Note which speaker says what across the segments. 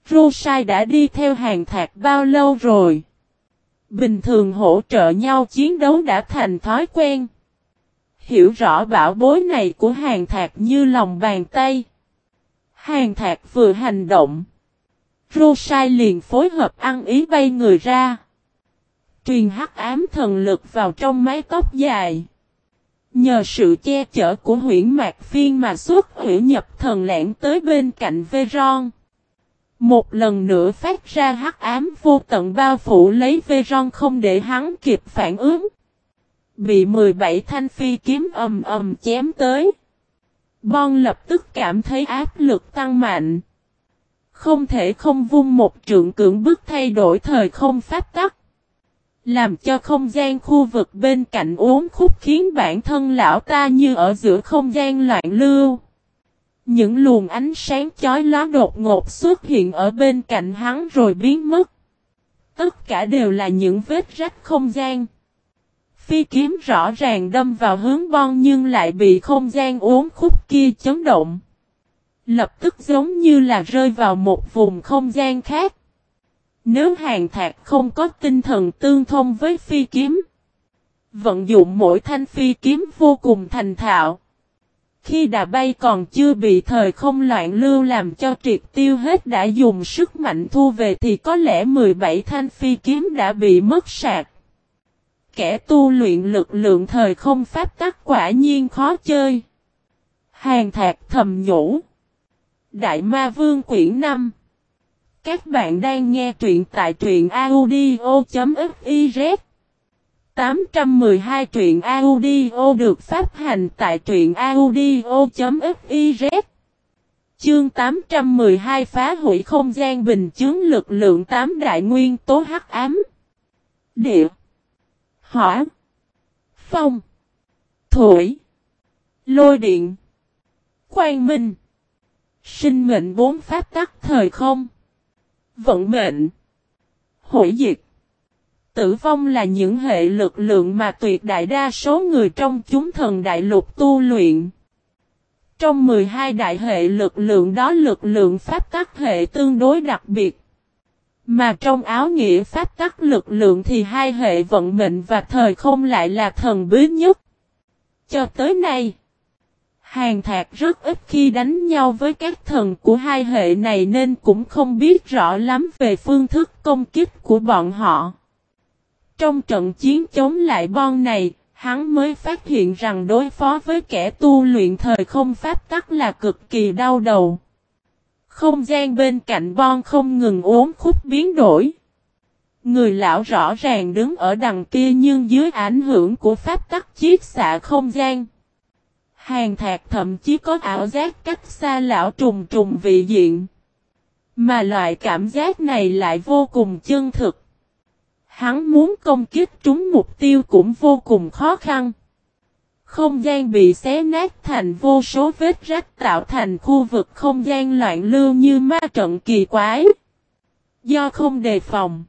Speaker 1: Rosai đã đi theo Hàn Thạc bao lâu rồi? Bình thường hỗ trợ nhau chiến đấu đã thành thói quen. Hiểu rõ bảo bối này của Hàn Thạc như lòng bàn tay. Hàn Thạc vừa hành động, Rosai liền phối hợp ăn ý bay người ra. Truyền hắc ám thần lực vào trong mái tóc dài. Nhờ sự che chở của huyễn mạc phiên mà xuất huyễn nhập thần lãng tới bên cạnh Veron. Một lần nữa phát ra hắc ám vô tận bao phủ lấy Veron không để hắn kịp phản ứng. Bị 17 thanh phi kiếm ầm ầm chém tới. Bon lập tức cảm thấy áp lực tăng mạnh. Không thể không vung một trượng cưỡng bức thay đổi thời không pháp tắc. Làm cho không gian khu vực bên cạnh uốn khúc khiến bản thân lão ta như ở giữa không gian loạn lưu. Những luồng ánh sáng chói lóa đột ngột xuất hiện ở bên cạnh hắn rồi biến mất. Tất cả đều là những vết rách không gian. Phi kiếm rõ ràng đâm vào hướng Bon nhưng lại bị không gian uốn khúc kia chấn động. Lập tức giống như là rơi vào một vùng không gian khác. Nếu Hàn Thạc không có tinh thần tương thông với phi kiếm, vận dụng mỗi thanh phi kiếm vô cùng thành thạo. Khi đà bay còn chưa bị thời không loạn lưu làm cho triệt tiêu hết đã dùng sức mạnh thu về thì có lẽ 17 thanh phi kiếm đã bị mất sạc. Kẻ tu luyện lực lượng thời không pháp tắc quả nhiên khó chơi. Hàn Thạc thầm nhủ. Đại Ma Vương quyển 5. Các bạn đang nghe truyện tại truyện audio.fiz 812 truyện audio được phát hành tại truyện audio.fiz. Chương 812 phá hủy không gian bình chướng lực lượng 8 đại nguyên tố hắc ám. Địa, hỏa, phong, thủy, lôi điện, quang minh. Sinh mệnh 4 pháp tắc thời không. Vận mệnh, hủy diệt, tử vong là những hệ lực lượng mà tuyệt đại đa số người trong chúng thần đại lục tu luyện. Trong 12 đại hệ lực lượng đó lực lượng pháp tắc hệ tương đối đặc biệt. Mà trong áo nghĩa pháp tắc lực lượng thì hai hệ vận mệnh và thời không lại là thần bí nhất. Cho tới nay, Hàn Thạc rất ít khi đánh nhau với các thần của hai hệ này nên cũng không biết rõ lắm về phương thức công kích của bọn họ. Trong trận chiến chống lại Bon này, hắn mới phát hiện rằng đối phó với kẻ tu luyện thời không pháp tắc là cực kỳ đau đầu. Không gian bên cạnh Bon không ngừng uốn khúc biến đổi. Người lão rõ ràng đứng ở đằng kia nhưng dưới ảnh hưởng của pháp tắc chiết xạ không gian. Hàn Thạc thậm chí có ảo giác cách xa lão trùng trùng vị diện. Mà loại cảm giác này lại vô cùng chân thực. Hắn muốn công kích trúng mục tiêu cũng vô cùng khó khăn. Không gian bị xé nát thành vô số vết rách tạo thành khu vực không gian loạn lưu như ma trận kỳ quái. Do không đề phòng,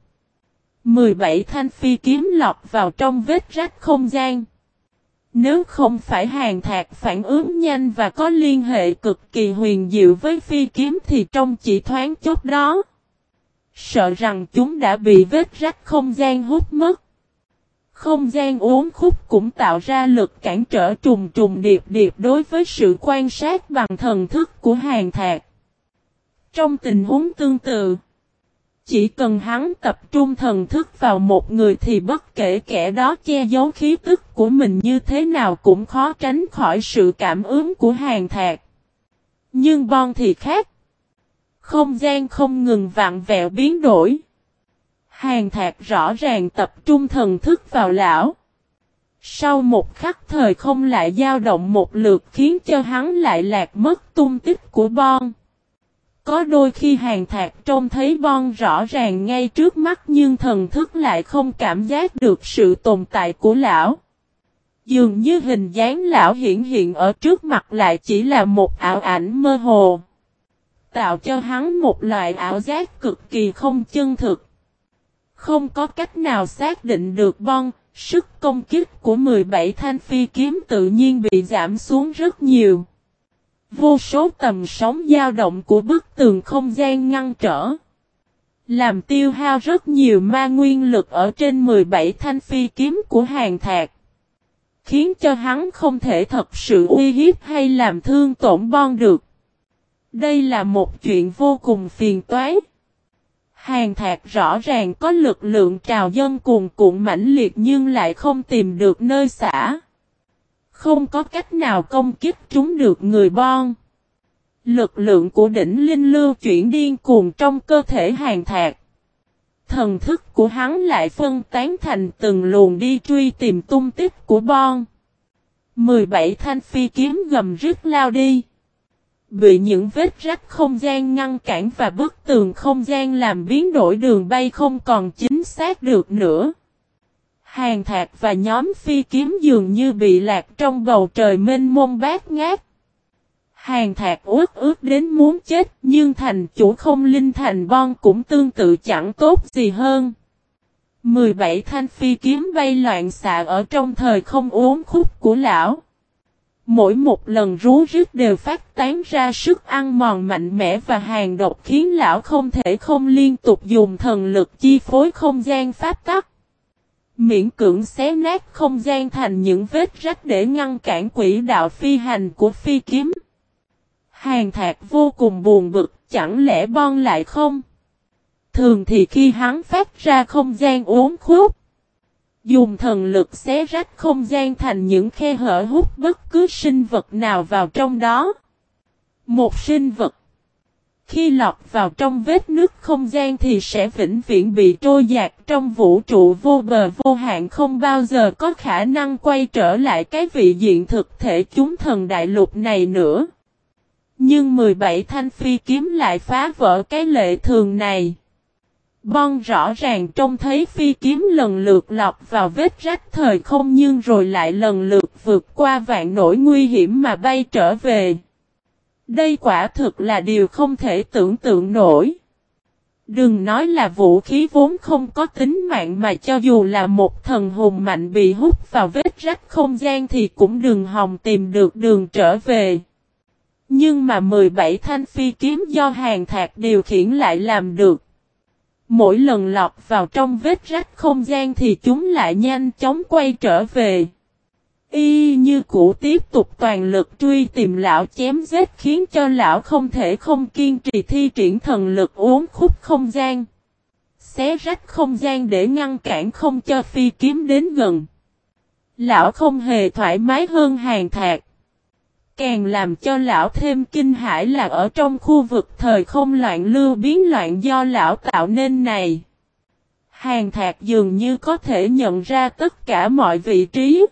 Speaker 1: 17 thanh phi kiếm lọt vào trong vết rách không gian. Nếu không phải Hàn Thạc phản ứng nhanh và có liên hệ cực kỳ huyền diệu với phi kiếm thì trong chỉ thoáng chốc đó, sợ rằng chúng đã bị vết rách không gian hút mất. Không gian uốn khúc cũng tạo ra lực cản trở trùng trùng điệp điệp đối với sự quan sát bằng thần thức của Hàn Thạc. Trong tình huống tương tự, chỉ cần hắn tập trung thần thức vào một người thì bất kể kẻ đó che giấu khí tức của mình như thế nào cũng khó tránh khỏi sự cảm ứng của Hàn Thạc. Nhưng Bon thì khác. Không gian không ngừng vặn vẹo biến đổi. Hàn Thạc rõ ràng tập trung thần thức vào lão. Sau một khắc thời không lại dao động một lượt khiến cho hắn lại lạc mất tung tích của Bon. Có đôi khi Hàn Thạc trông thấy Bon rõ ràng ngay trước mắt nhưng thần thức lại không cảm giác được sự tồn tại của lão. Dường như hình dáng lão hiện hiện ở trước mặt lại chỉ là một ảo ảnh mơ hồ. Tạo cho hắn một loại ảo giác cực kỳ không chân thực. Không có cách nào xác định được Bon, sức công kích của 17 thanh phi kiếm tự nhiên bị giảm xuống rất nhiều. Vô số tầm sóng dao động của bức tường không gian ngăn trở. làm tiêu hao rất nhiều ma nguyên lực ở trên 17 thanh phi kiếm của Hàn Thạc, khiến cho hắn không thể thật sự uy hiếp hay làm thương tổn Bon được. Đây là một chuyện vô cùng phiền toái. Hàn Thạc rõ ràng có lực lượng trào dâng cuồn cuộn mãnh liệt nhưng lại không tìm được nơi xả. Không có cách nào công kích trúng được người Bon. Lực lượng của đỉnh linh lưu chuyển điên cuồng trong cơ thể Hàn Thạc. Thần thức của hắn lại phân tán thành từng luồng đi truy tìm tung tích của Bon. 17 thanh phi kiếm gầm rít lao đi. Bị những vết rách không gian ngăn cản và bức tường không gian làm biến đổi đường bay không còn chính xác được nữa. Hàn Thạc và nhóm phi kiếm dường như bị lạc trong bầu trời mênh mông bát ngát. Hàn Thạc uất ước đến muốn chết nhưng thành chủ không linh thành Bon cũng tương tự chẳng tốt gì hơn. 17 thanh phi kiếm bay loạn xạ ở trong thời không uốn khúc của lão. Mỗi một lần rú rít đều phát tán ra sức ăn mòn mạnh mẽ và hàn độc khiến lão không thể không liên tục dùng thần lực chi phối không gian pháp tắc. Miễn cưỡng xé nát không gian thành những vết rách để ngăn cản quỹ đạo phi hành của phi kiếm. Hàn Thạc vô cùng buồn bực, chẳng lẽ Bon lại không? Thường thì khi hắn phát ra không gian uốn khúc, dùng thần lực xé rách không gian thành những khe hở hút bất cứ sinh vật nào vào trong đó. Một sinh vật, khi lọt vào trong vết nứt không gian thì sẽ vĩnh viễn bị trôi dạt trong vũ trụ vô bờ vô hạn, không bao giờ có khả năng quay trở lại cái vị diện thực thể chúng thần đại lục này nữa. Nhưng 17 thanh phi kiếm lại phá vỡ cái lệ thường này. Bon rõ ràng trông thấy phi kiếm lần lượt lọt vào vết rách thời không nhưng rồi lại lần lượt vượt qua vạn nỗi nguy hiểm mà bay trở về. Đây quả thực là điều không thể tưởng tượng nổi. Đừng nói là vũ khí vốn không có tính mạng mà cho dù là một thần hùng mạnh bị hút vào vết rách không gian thì cũng đừng hòng tìm được đường trở về. Nhưng mà 17 thanh phi kiếm do Hàn Thạc điều khiển lại làm được. Mỗi lần lọt vào trong vết rách không gian thì chúng lại nhanh chóng quay trở về. Y như cũ tiếp tục toàn lực truy tìm lão chém giết khiến cho lão không thể không kiên trì thi triển thần lực uốn khúc không gian. Xé rách không gian để ngăn cản không cho phi kiếm đến gần. Lão không hề thoải mái hơn Hàn Thạc. Càng làm cho lão thêm kinh hãi là ở trong khu vực thời không loạn lưu biến loạn do lão tạo nên này. Hàn Thạc dường như có thể nhận ra tất cả mọi vị trí.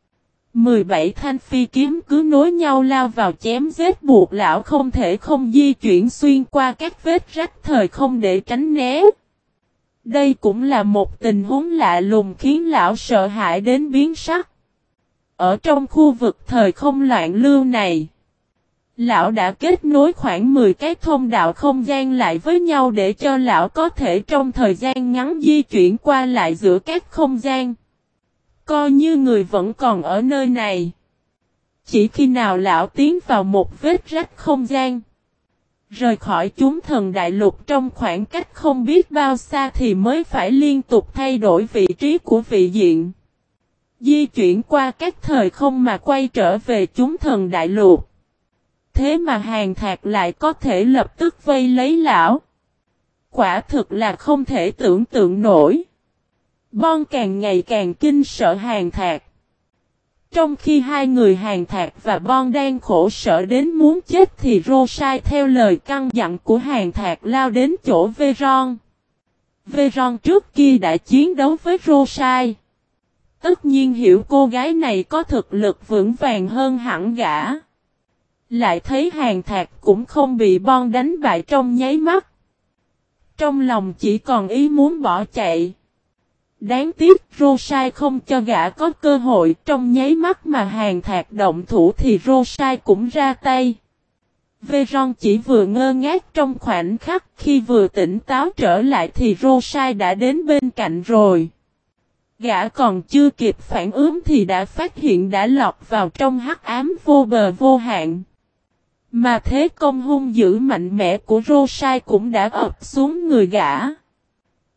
Speaker 1: 17 thanh phi kiếm cứ nối nhau lao vào chém giết buộc lão không thể không di chuyển xuyên qua các vết rách thời không để tránh né. Đây cũng là một tình huống lạ lùng khiến lão sợ hãi đến biến sắc. Ở trong khu vực thời không loạn lưu này, lão đã kết nối khoảng 10 cái thông đạo không gian lại với nhau để cho lão có thể trong thời gian ngắn di chuyển qua lại giữa các không gian. Coi như người vẫn còn ở nơi này. Chỉ khi nào lão tiến vào một vết rách không gian, rời khỏi chúng thần đại lục trong khoảng cách không biết bao xa thì mới phải liên tục thay đổi vị trí của vị diện. Di chuyển qua các thời không mà quay trở về chúng thần đại lục. Thế mà Hàn Thạc lại có thể lập tức vây lấy lão. Quả thực là không thể tưởng tượng nổi. Bon càng ngày càng kinh sợ Hàn Thạc. Trong khi hai người Hàn Thạc và Bon đang khổ sở đến muốn chết thì Rosai theo lời căn dặn của Hàn Thạc lao đến chỗ Veron. Veron trước kia đã chiến đấu với Rosai. Tất nhiên hiểu cô gái này có thực lực vững vàng hơn hẳn gã. Lại thấy Hàn Thạc cũng không bị Bon đánh bại trong nháy mắt. Trong lòng chỉ còn ý muốn bỏ chạy. Đáng tiếc Rosai không cho gã có cơ hội, trong nháy mắt mà Hàn Thạc động thủ thì Rosai cũng ra tay. Veron chỉ vừa ngơ ngác trong khoảnh khắc, khi vừa tỉnh táo trở lại thì Rosai đã đến bên cạnh rồi. Gã còn chưa kịp phản ứng thì đã phát hiện đã lọt vào trong hắc ám vô bờ vô hạn. Mà thế công hung dữ mạnh mẽ của Rosai cũng đã ập xuống người gã.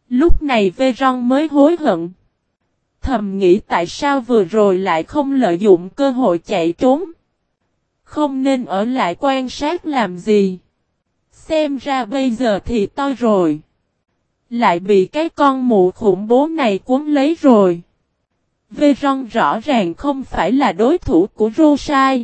Speaker 1: Lúc này Veron mới hối hận. Thầm nghĩ tại sao vừa rồi lại không lợi dụng cơ hội chạy trốn. Không nên ở lại quan sát làm gì. Xem ra bây giờ thì toi rồi. Lại bị cái con mụ khủng bố này cuốn lấy rồi. Veron rõ ràng không phải là đối thủ của Rosai.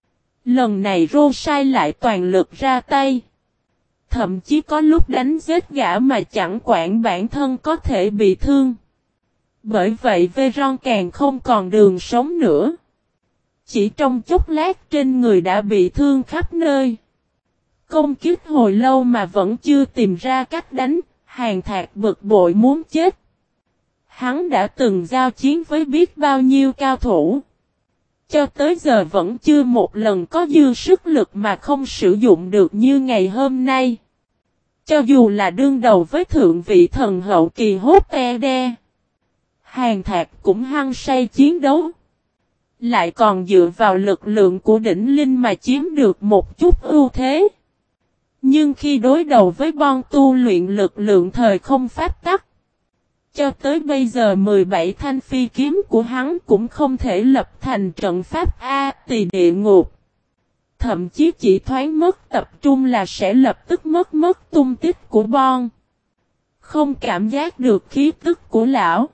Speaker 1: Lần này Rosai lại toàn lực ra tay. Thậm chí có lúc đánh giết gã mà chẳng quản bản thân có thể bị thương. Bởi vậy Veron càng không còn đường sống nữa. Chỉ trong chốc lát trên người đã bị thương khắp nơi. Công kích hồi lâu mà vẫn chưa tìm ra cách đánh, Hàn Thạc bực bội muốn chết. Hắn đã từng giao chiến với biết bao nhiêu cao thủ. Cho tới giờ vẫn chưa một lần có dư sức lực mà không sử dụng được như ngày hôm nay. Cho dù là đương đầu với thượng vị thần hậu kỳ hốt e, Hàn Thạc cũng hăng say chiến đấu. Lại còn dựa vào lực lượng của đỉnh linh mà chiếm được một chút ưu thế. Nhưng khi đối đầu với Bon tu luyện lực lượng thời không pháp tắc. Cho tới bây giờ 17 thanh phi kiếm của hắn cũng không thể lập thành trận pháp A Tỳ địa ngục. Thậm chí chỉ thoáng mất tập trung là sẽ lập tức mất tung tích của Bon. Không cảm giác được khí tức của lão.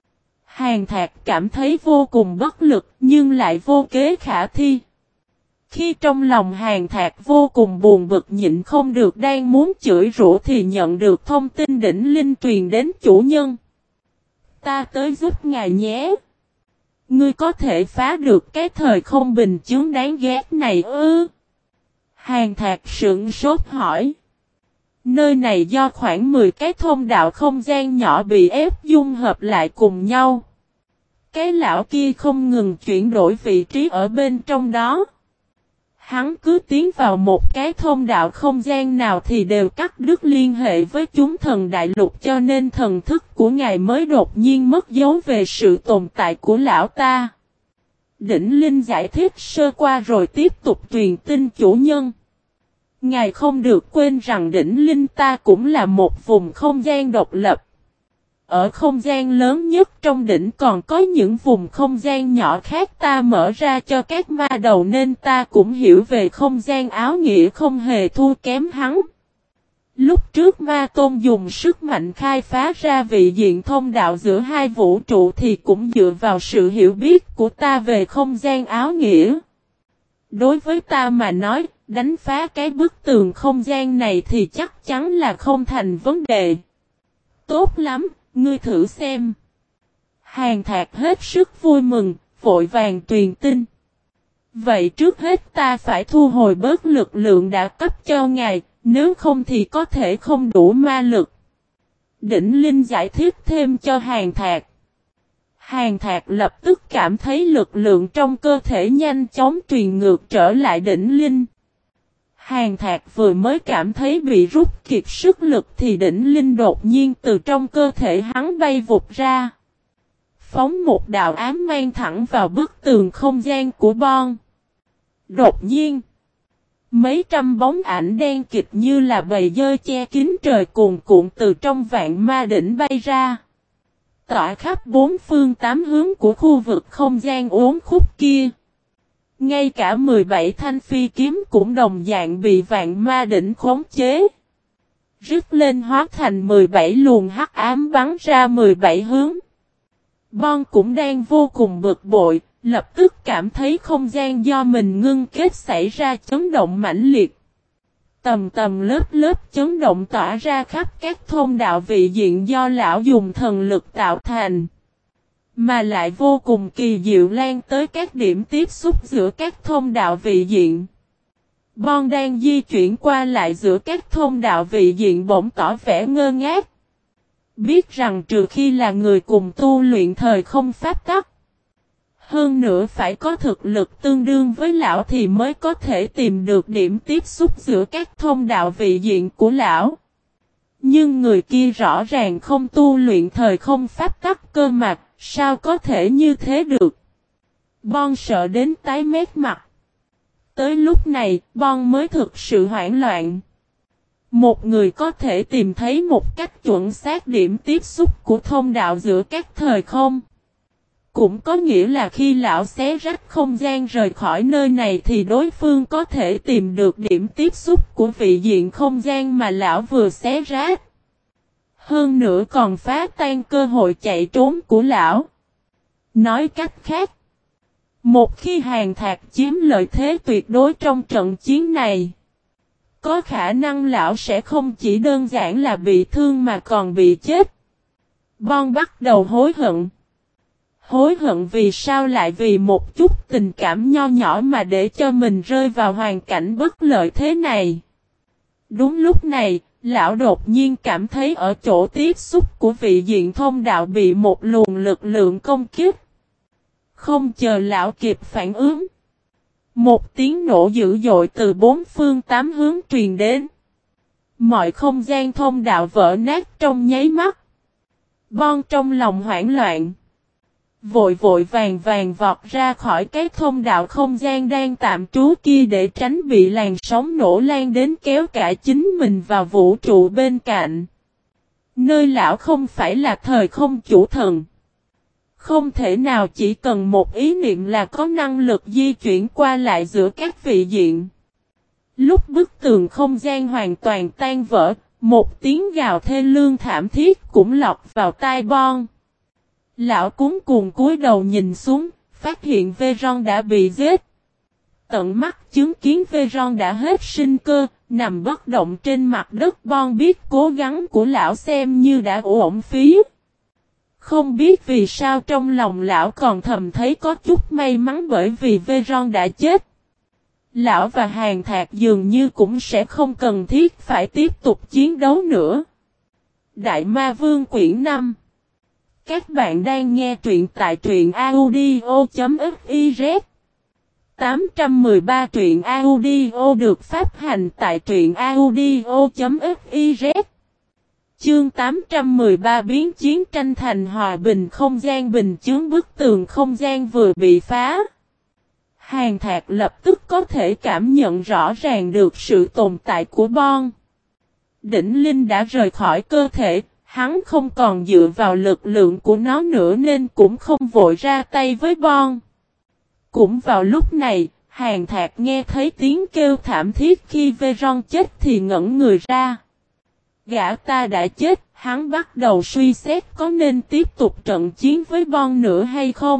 Speaker 1: Hàn Thạc cảm thấy vô cùng bất lực nhưng lại vô kế khả thi. Khi trong lòng Hàn Thạc vô cùng buồn bực nhịn không được đang muốn chửi rủa thì nhận được thông tin đỉnh linh truyền đến chủ nhân. Ta tới giúp ngài nhé. Ngươi có thể phá được cái thời không bình chướng đáng ghét này ư? Hàn Thạc sững sốt hỏi. Nơi này do khoảng 10 cái thông đạo không gian nhỏ bị ép dung hợp lại cùng nhau. Cái lão kia không ngừng chuyển đổi vị trí ở bên trong đó. Hắn cứ tiến vào một cái thông đạo không gian nào thì đều cắt đứt liên hệ với chúng thần đại lục cho nên thần thức của ngài mới đột nhiên mất dấu về sự tồn tại của lão ta. Đỉnh Linh giải thích sơ qua rồi tiếp tục truyền tin chủ nhân. Ngài không được quên rằng đỉnh Linh ta cũng là một vùng không gian độc lập. Ở không gian lớn nhất trong đỉnh còn có những vùng không gian nhỏ khác ta mở ra cho các ma đầu nên ta cũng hiểu về không gian áo nghĩa không hề thua kém hắn. Lúc trước ma tôn dùng sức mạnh khai phá ra vị diện thông đạo giữa hai vũ trụ thì cũng dựa vào sự hiểu biết của ta về không gian áo nghĩa. Đối với ta mà nói, đánh phá cái bức tường không gian này thì chắc chắn là không thành vấn đề. Tốt lắm, ngươi thử xem. Hàn Thạc hết sức vui mừng, vội vàng truyền tin. Vậy trước hết ta phải thu hồi bớt lực lượng đã cấp cho ngài, nếu không thì có thể không đủ ma lực. Đỉnh Linh giải thích thêm cho Hàn Thạc. Hàn Thạc lập tức cảm thấy lực lượng trong cơ thể nhanh chóng truyền ngược trở lại đỉnh Linh. Hàn Thạc vừa mới cảm thấy bị rút kiệt sức lực thì đỉnh Linh đột nhiên từ trong cơ thể hắn bay vụt ra. Phóng một đạo ám mang thẳng vào bức tường không gian của Bon. Đột nhiên, mấy trăm bóng ảnh đen kịt như là bầy dơi che kín trời cuồn cuộn từ trong vạn ma đỉnh bay ra. Tỏa khắp bốn phương tám hướng của khu vực không gian uốn khúc kia. Ngay cả 17 thanh phi kiếm cũng đồng dạng bị vạn ma đỉnh khống chế. Rứt lên hóa thành 17 luồng hắc ám bắn ra 17 hướng. Bon cũng đang vô cùng bực bội, lập tức cảm thấy không gian do mình ngưng kết xảy ra chấn động mãnh liệt. Tầm tầm lớp lớp chấn động tỏa ra khắp các thông đạo vị diện do lão dùng thần lực tạo thành. Mà lại vô cùng kỳ diệu lan tới các điểm tiếp xúc giữa các thông đạo vị diện. Bon đang di chuyển qua lại giữa các thông đạo vị diện bỗng tỏ vẻ ngơ ngác. Biết rằng trừ khi là người cùng tu luyện thời không pháp tắc. Hơn nữa phải có thực lực tương đương với lão thì mới có thể tìm được điểm tiếp xúc giữa các thông đạo vị diện của lão. Nhưng người kia rõ ràng không tu luyện thời không pháp tắc cơ mà, sao có thể như thế được? Bon sợ đến tái mét mặt. Tới lúc này, Bon mới thực sự hoảng loạn. Một người có thể tìm thấy một cách chuẩn xác điểm tiếp xúc của thông đạo giữa các thời không. Cũng có nghĩa là khi lão xé rách không gian rời khỏi nơi này thì đối phương có thể tìm được điểm tiếp xúc của vị diện không gian mà lão vừa xé rách. Hơn nữa còn phá tan cơ hội chạy trốn của lão. Nói cách khác, một khi Hàn Thạc chiếm lợi thế tuyệt đối trong trận chiến này, có khả năng lão sẽ không chỉ đơn giản là bị thương mà còn bị chết. Bon bắt đầu hối hận. Hối hận vì sao lại vì một chút tình cảm nho nhỏ mà để cho mình rơi vào hoàn cảnh bất lợi thế này. Đúng lúc này, lão đột nhiên cảm thấy ở chỗ tiếp xúc của vị diện thông đạo bị một luồng lực lượng công kích. Không chờ lão kịp phản ứng, một tiếng nổ dữ dội từ bốn phương tám hướng truyền đến. Mọi không gian thông đạo vỡ nát trong nháy mắt. Bon trong lòng hoảng loạn, vội vội vàng vọt ra khỏi cái thông đạo không gian đang tạm trú kia để tránh bị làn sóng nổ lan đến kéo cả chính mình vào vũ trụ bên cạnh. Nơi lão không phải là thời không chủ thần. Không thể nào chỉ cần một ý niệm là có năng lực di chuyển qua lại giữa các vị diện. Lúc bức tường không gian hoàn toàn tan vỡ, một tiếng gào thê lương thảm thiết cũng lọt vào tai Bon. Lão cuống cuồng cúi đầu nhìn xuống, phát hiện Veron đã bị giết. Tận mắt chứng kiến Veron đã hết sinh cơ, nằm bất động trên mặt đất. Bon biết cố gắng của lão xem như đã uổng phí. Không biết vì sao trong lòng lão còn thầm thấy có chút may mắn bởi vì Veron đã chết. Lão và Hàn Thạc dường như cũng sẽ không cần thiết phải tiếp tục chiến đấu nữa. Đại Ma Vương quyển 5. Các bạn đang nghe truyện tại truyện audio.fiz. 813 truyện audio được phát hành tại truyện audio.fiz. Chương 813 biến chiến tranh thành hòa bình không gian bình chướng bức tường không gian vừa bị phá. Hàn Thạc lập tức có thể cảm nhận rõ ràng được sự tồn tại của Bon. Đỉnh Linh đã rời khỏi cơ thể, hắn không còn dựa vào lực lượng của nó nữa nên cũng không vội ra tay với Bon. Cũng vào lúc này, Hàn Thạc nghe thấy tiếng kêu thảm thiết khi Veron chết thì ngẩn người ra. Gã ta đã chết, hắn bắt đầu suy xét có nên tiếp tục trận chiến với Bon nữa hay không.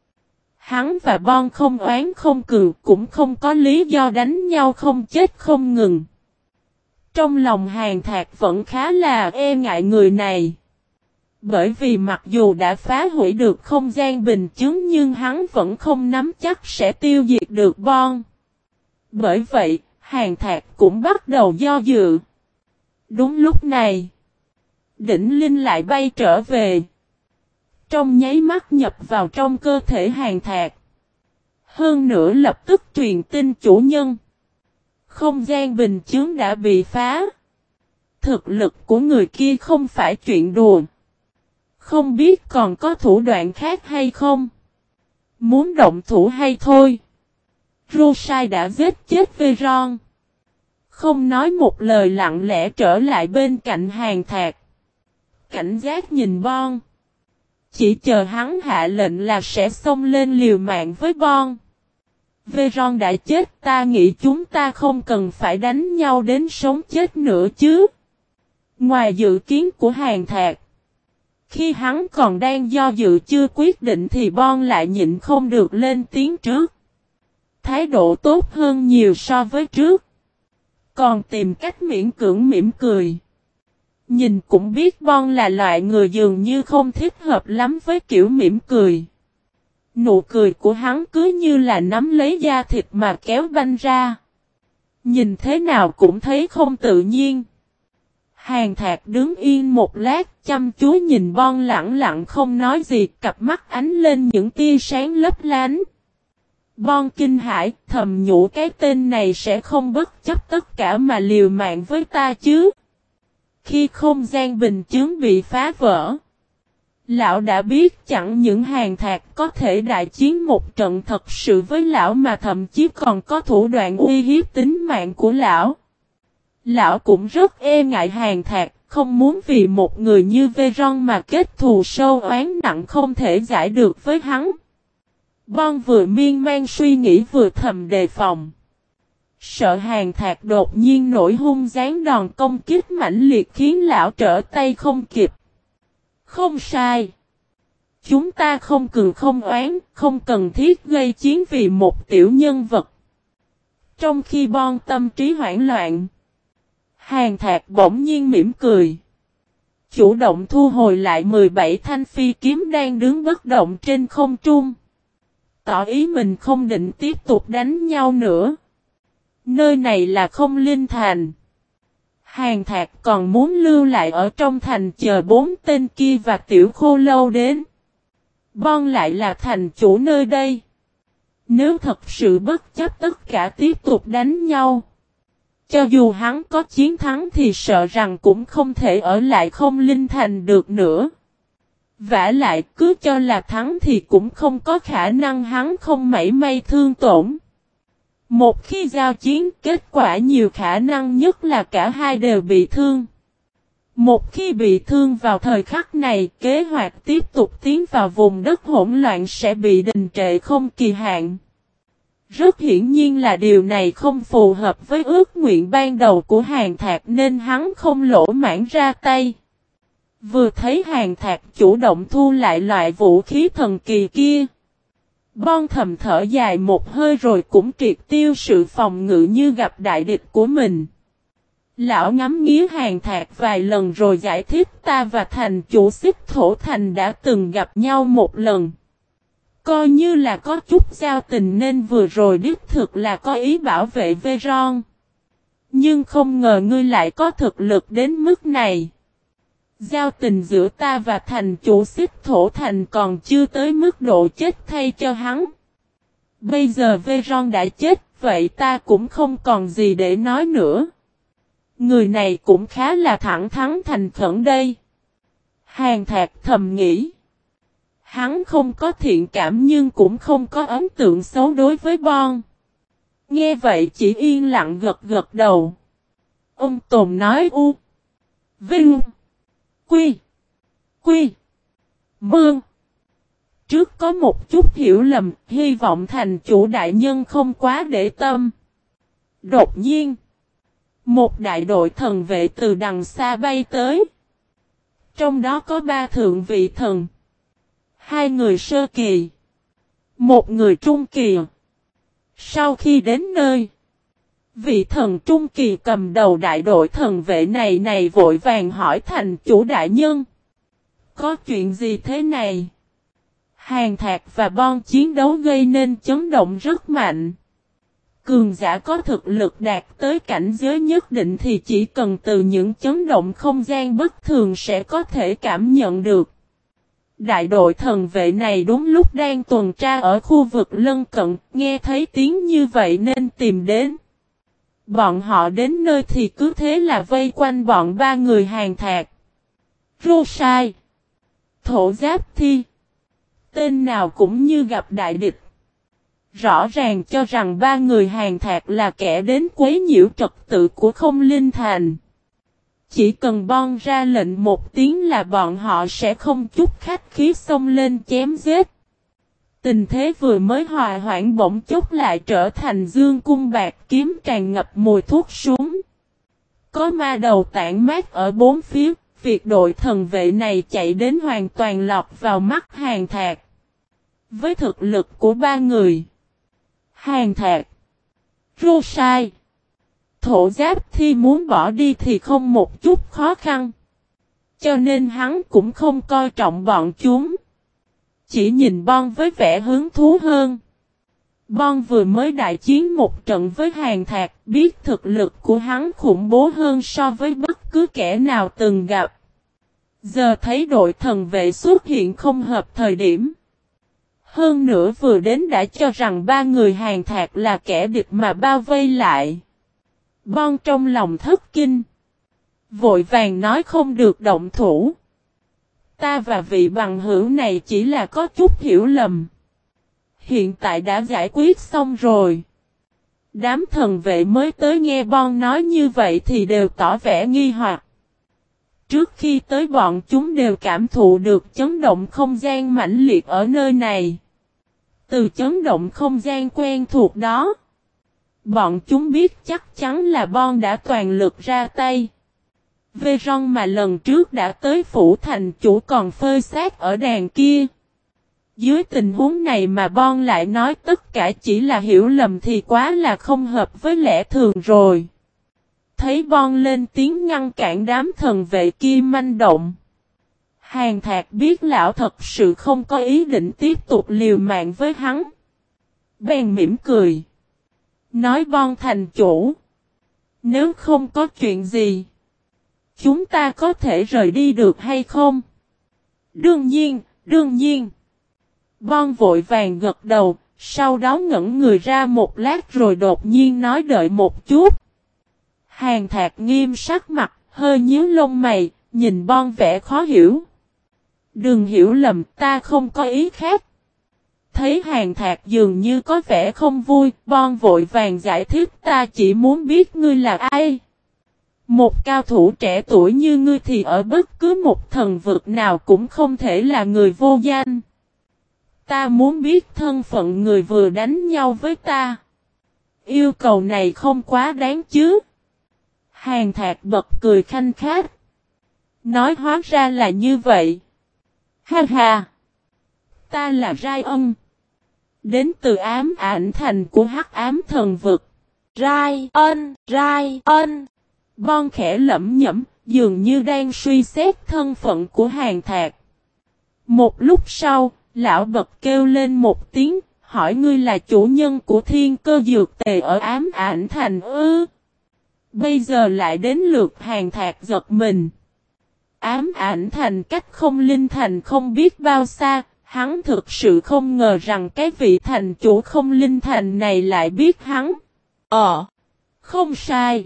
Speaker 1: Hắn và Bon không oán không cừu, cũng không có lý do đánh nhau không chết không ngừng. Trong lòng Hàn Thạc vẫn khá là e ngại người này. Bởi vì mặc dù đã phá hủy được không gian bình chướng nhưng hắn vẫn không nắm chắc sẽ tiêu diệt được Bon. Bởi vậy, Hàn Thạc cũng bắt đầu do dự. Đúng lúc này, Đỉnh Linh lại bay trở về. Trong nháy mắt nhập vào trong cơ thể Hàn Thạc. Hơn nữa lập tức truyền tin chủ nhân. Không gian bình chướng đã bị phá. Thực lực của người kia không phải chuyện đùa. Không biết còn có thủ đoạn khác hay không. Muốn động thủ hay thôi. Rosai đã giết chết Veron. Không nói một lời lặng lẽ trở lại bên cạnh Hàn Thạc. Cảnh giác nhìn Bon. Chỉ chờ hắn hạ lệnh là sẽ xông lên liều mạng với Bon. Veron đã chết, ta nghĩ chúng ta không cần phải đánh nhau đến sống chết nữa chứ. Ngoài dự kiến của Hàn Thạc, khi hắn còn đang do dự chưa quyết định thì Bon lại nhịn không được lên tiếng trước. Thái độ tốt hơn nhiều so với trước. Còn tìm cách miễn cưỡng mỉm cười. Nhìn cũng biết Bon là loại người dường như không thích hợp lắm với kiểu mỉm cười. Nụ cười của hắn cứ như là nắm lấy da thịt mà kéo banh ra. Nhìn thế nào cũng thấy không tự nhiên. Hàn Thạc đứng yên một lát chăm chú nhìn Bon lặng lặng không nói gì, cặp mắt ánh lên những tia sáng lấp lánh. Bon kinh hãi thầm nhủ cái tên này sẽ không bất chấp tất cả mà liều mạng với ta chứ. Khi không gian bình chướng bị phá vỡ, lão đã biết chẳng những Hàn Thạc có thể đại chiến một trận thật sự với lão mà thậm chí còn có thủ đoạn uy hiếp tính mạng của lão. Lão cũng rất e ngại Hàn Thạc, không muốn vì một người như Veron mà kết thù sâu oán nặng không thể giải được với hắn. Bon vừa miên man suy nghĩ vừa thầm đề phòng. Sợ Hàn Thạc đột nhiên nổi hung giáng đòn công kích mãnh liệt khiến lão trở tay không kịp. Không sai. Chúng ta không cường không oán, không cần thiết gây chiến vì một tiểu nhân vật. Trong khi Bon tâm trí hoảng loạn, Hàn Thạc bỗng nhiên mỉm cười. Chủ động thu hồi lại 17 thanh phi kiếm đang đứng bất động trên không trung. Tỏ ý mình không định tiếp tục đánh nhau nữa. Nơi này là Không Linh Thành. Hàn Thạc còn muốn lưu lại ở trong thành chờ 4 tên kia và Tiểu Khô Lâu đến. Bon lại là thành chủ nơi đây. Nếu thật sự bất chấp tất cả tiếp tục đánh nhau. Cho dù hắn có chiến thắng thì sợ rằng cũng không thể ở lại Không Linh Thành được nữa. Vả lại cứ cho là thắng thì cũng không có khả năng hắn không mảy may thương tổn. Một khi giao chiến kết quả nhiều khả năng nhất là cả hai đều bị thương. Một khi bị thương vào thời khắc này kế hoạch tiếp tục tiến vào vùng đất hỗn loạn sẽ bị đình trệ không kỳ hạn. Rất hiển nhiên là điều này không phù hợp với ước nguyện ban đầu của Hàn Thạc nên hắn không lỗ mãn ra tay. Vừa thấy Hàn Thạc chủ động thu lại loại vũ khí thần kỳ kia. Bon thầm thở dài một hơi rồi cũng triệt tiêu sự phòng ngự như gặp đại địch của mình. Lão ngắm nghía Hàn Thạc vài lần rồi giải thích ta và thành chủ Xích Thổ Thành đã từng gặp nhau một lần. Coi như là có chút giao tình nên vừa rồi đích thực là có ý bảo vệ Veron. Nhưng không ngờ ngươi lại có thực lực đến mức này. Giao tình giữa ta và thành chủ Xích Thổ Thành còn chưa tới mức độ chết thay cho hắn. Bây giờ Veron đã chết, vậy ta cũng không còn gì để nói nữa. Người này cũng khá là thẳng thắn thành khẩn đây. Hàn Thạc thầm nghĩ. Hắn không có thiện cảm nhưng cũng không có ấn tượng xấu đối với Bon. Nghe vậy chỉ yên lặng gật gật đầu. Ông Tồn nói u. Vinh. Quy. Quy. Mương. Trước có một chút hiểu lầm, hy vọng thành chủ đại nhân không quá để tâm. Đột nhiên. Một đại đội thần vệ từ đằng xa bay tới. Trong đó có 3 thượng vị thần. 2 người sơ kỳ. 1 người trung kỳ. Sau khi đến nơi. Vị thần trung kỳ cầm đầu đại đội thần vệ này vội vàng hỏi thành chủ đại nhân. Có chuyện gì thế này? Hàn Thạc và Bon chiến đấu gây nên chấn động rất mạnh. Cường giả có thực lực đạt tới cảnh giới nhất định thì chỉ cần từ những chấn động không gian bất thường sẽ có thể cảm nhận được. Đại đội thần vệ này đúng lúc đang tuần tra ở khu vực lân cận, nghe thấy tiếng như vậy nên tìm đến. Bọn họ đến nơi thì cứ thế là vây quanh bọn 3 người Hàn Thạc. Rô Sai. Thổ Giáp Thi. Tên nào cũng như gặp đại địch. Rõ ràng cho rằng 3 người Hàn Thạc là kẻ đến quấy nhiễu trật tự của Không Linh Thành. Chỉ cần Bon ra lệnh một tiếng là bọn họ sẽ không chút khách khí xông lên chém giết. Tình thế vừa mới hòa hoãn bỗng chốc lại trở thành dương cung bạc kiếm tràn ngập mùi thuốc súng. Có ma đầu tản mát ở bốn phía, việc đội thần vệ này chạy đến hoàn toàn lọt vào mắt Hàn Thạc. Với thực lực của 3 người, Hàn Thạc, Rô Sai, Thổ Giáp Thi muốn bỏ đi thì không một chút khó khăn. Cho nên hắn cũng không coi trọng bọn chúng. Chỉ nhìn Bon với vẻ hứng thú hơn. Bon vừa mới đại chiến một trận với Hàn Thạc, biết thực lực của hắn khủng bố hơn so với bất cứ kẻ nào từng gặp. Giờ thấy đội thần vệ xuất hiện không hợp thời điểm. Hơn nữa vừa đến đã cho rằng 3 người Hàn Thạc là kẻ địch mà bao vây lại. Bon trong lòng thất kinh. Vội vàng nói không được động thủ. Ta và vị bằng hữu này chỉ là có chút hiểu lầm. Hiện tại đã giải quyết xong rồi. Đám thần vệ mới tới nghe Bon nói như vậy thì đều tỏ vẻ nghi hoặc. Trước khi tới bọn chúng đều cảm thụ được chấn động không gian mãnh liệt ở nơi này. Từ chấn động không gian quen thuộc đó, bọn chúng biết chắc chắn là Bon đã toàn lực ra tay. Veron mà lần trước đã tới phủ thành chủ còn phơi xác ở đàn kia. Dưới tình huống này mà Bon lại nói tất cả chỉ là hiểu lầm thì quá là không hợp với lẽ thường rồi. Thấy Bon lên tiếng ngăn cản đám thần vệ kia manh động. Hàn Thạc biết lão thật sự không có ý định tiếp tục liều mạng với hắn. Bèn mỉm cười. Nói Bon thành chủ. Nếu không có chuyện gì, chúng ta có thể rời đi được hay không? Đương nhiên, đương nhiên. Bon vội vàng gật đầu, sau đó ngẩn người ra một lát rồi đột nhiên nói đợi một chút. Hàn Thạc nghiêm sắc mặt, hơi nhíu lông mày, nhìn Bon vẻ khó hiểu. Đừng hiểu lầm, ta không có ý khác. Thấy Hàn Thạc dường như có vẻ không vui, Bon vội vàng giải thích ta chỉ muốn biết ngươi là ai. Một cao thủ trẻ tuổi như ngươi thì ở bất cứ một thần vực nào cũng không thể là người vô danh. Ta muốn biết thân phận người vừa đánh nhau với ta. Yêu cầu này không quá đáng chứ. Hàn Thạc bật cười khanh khách. Nói hóa ra là như vậy. Ha ha. Ta là Rai Ân. Đến từ ám ảnh thành của Hắc Ám Thần Vực. Rai Ân, Rai Ân. Bon khẽ lẩm nhẩm, dường như đang suy xét thân phận của Hàn Thạc. Một lúc sau, lão bật kêu lên một tiếng, hỏi ngươi là chủ nhân của thiên cơ dược tề ở ám ảnh thành ư? Bây giờ lại đến lượt Hàn Thạc giật mình. Ám ảnh thành cách không linh thành không biết bao xa, hắn thực sự không ngờ rằng cái vị thành chủ không linh thành này lại biết hắn. Không sai.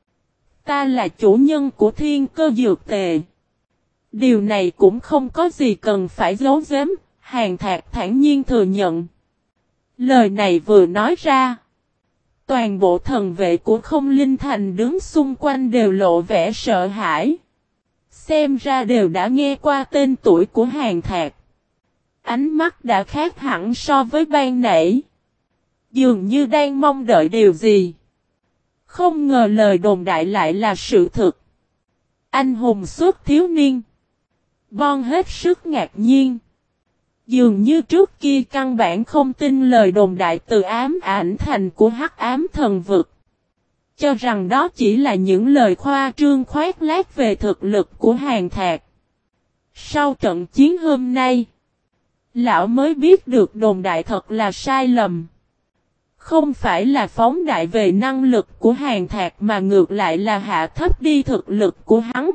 Speaker 1: Ta là chủ nhân của thiên cơ dược tề. Điều này cũng không có gì cần phải giấu giếm, Hàn Thạc thản nhiên thừa nhận. Lời này vừa nói ra, toàn bộ thần vệ của không linh thành đứng xung quanh đều lộ vẻ sợ hãi. Xem ra đều đã nghe qua tên tuổi của Hàn Thạc. Ánh mắt đã khác hẳn so với ban nãy. Dường như đang mong đợi điều gì. Không ngờ lời đồn đại lại là sự thực. Anh hùng suốt thiếu niên. Bon hết sức ngạc nhiên. Dường như trước kia căn bản không tin lời đồn đại từ ám ảnh thành của Hắc Ám Thần Vực. Cho rằng đó chỉ là những lời khoa trương khoác lác về thực lực của Hàn Thạc. Sau trận chiến hôm nay, lão mới biết được đồn đại thật là sai lầm. Không phải là phóng đại về năng lực của Hàn Thạc mà ngược lại là hạ thấp đi thực lực của hắn.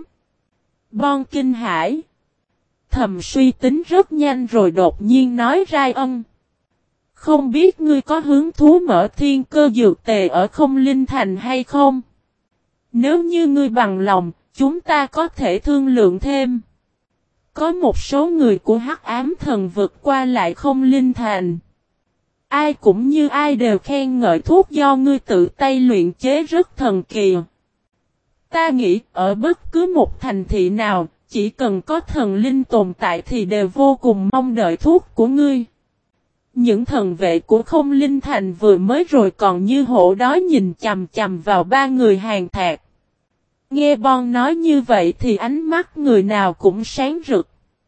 Speaker 1: Bon kinh hãi. Thầm suy tính rất nhanh rồi đột nhiên nói Rai Ân. Không biết ngươi có hứng thú mở thiên cơ dược tề ở không linh thành hay không? Nếu như ngươi bằng lòng, chúng ta có thể thương lượng thêm. Có một số người của Hắc Ám Thần Vực qua lại không linh thành. Ai cũng như ai đều khen ngợi thuốc do ngươi tự tay luyện chế rất thần kỳ. Ta nghĩ ở bất cứ một thành thị nào, chỉ cần có thần linh tồn tại thì đều vô cùng mong đợi thuốc của ngươi. Những thần vệ của không linh thành vừa mới rồi còn như hổ đói nhìn chằm chằm vào ba người Hàn Thạc. Nghe Bon nói như vậy thì ánh mắt người nào cũng sáng rực.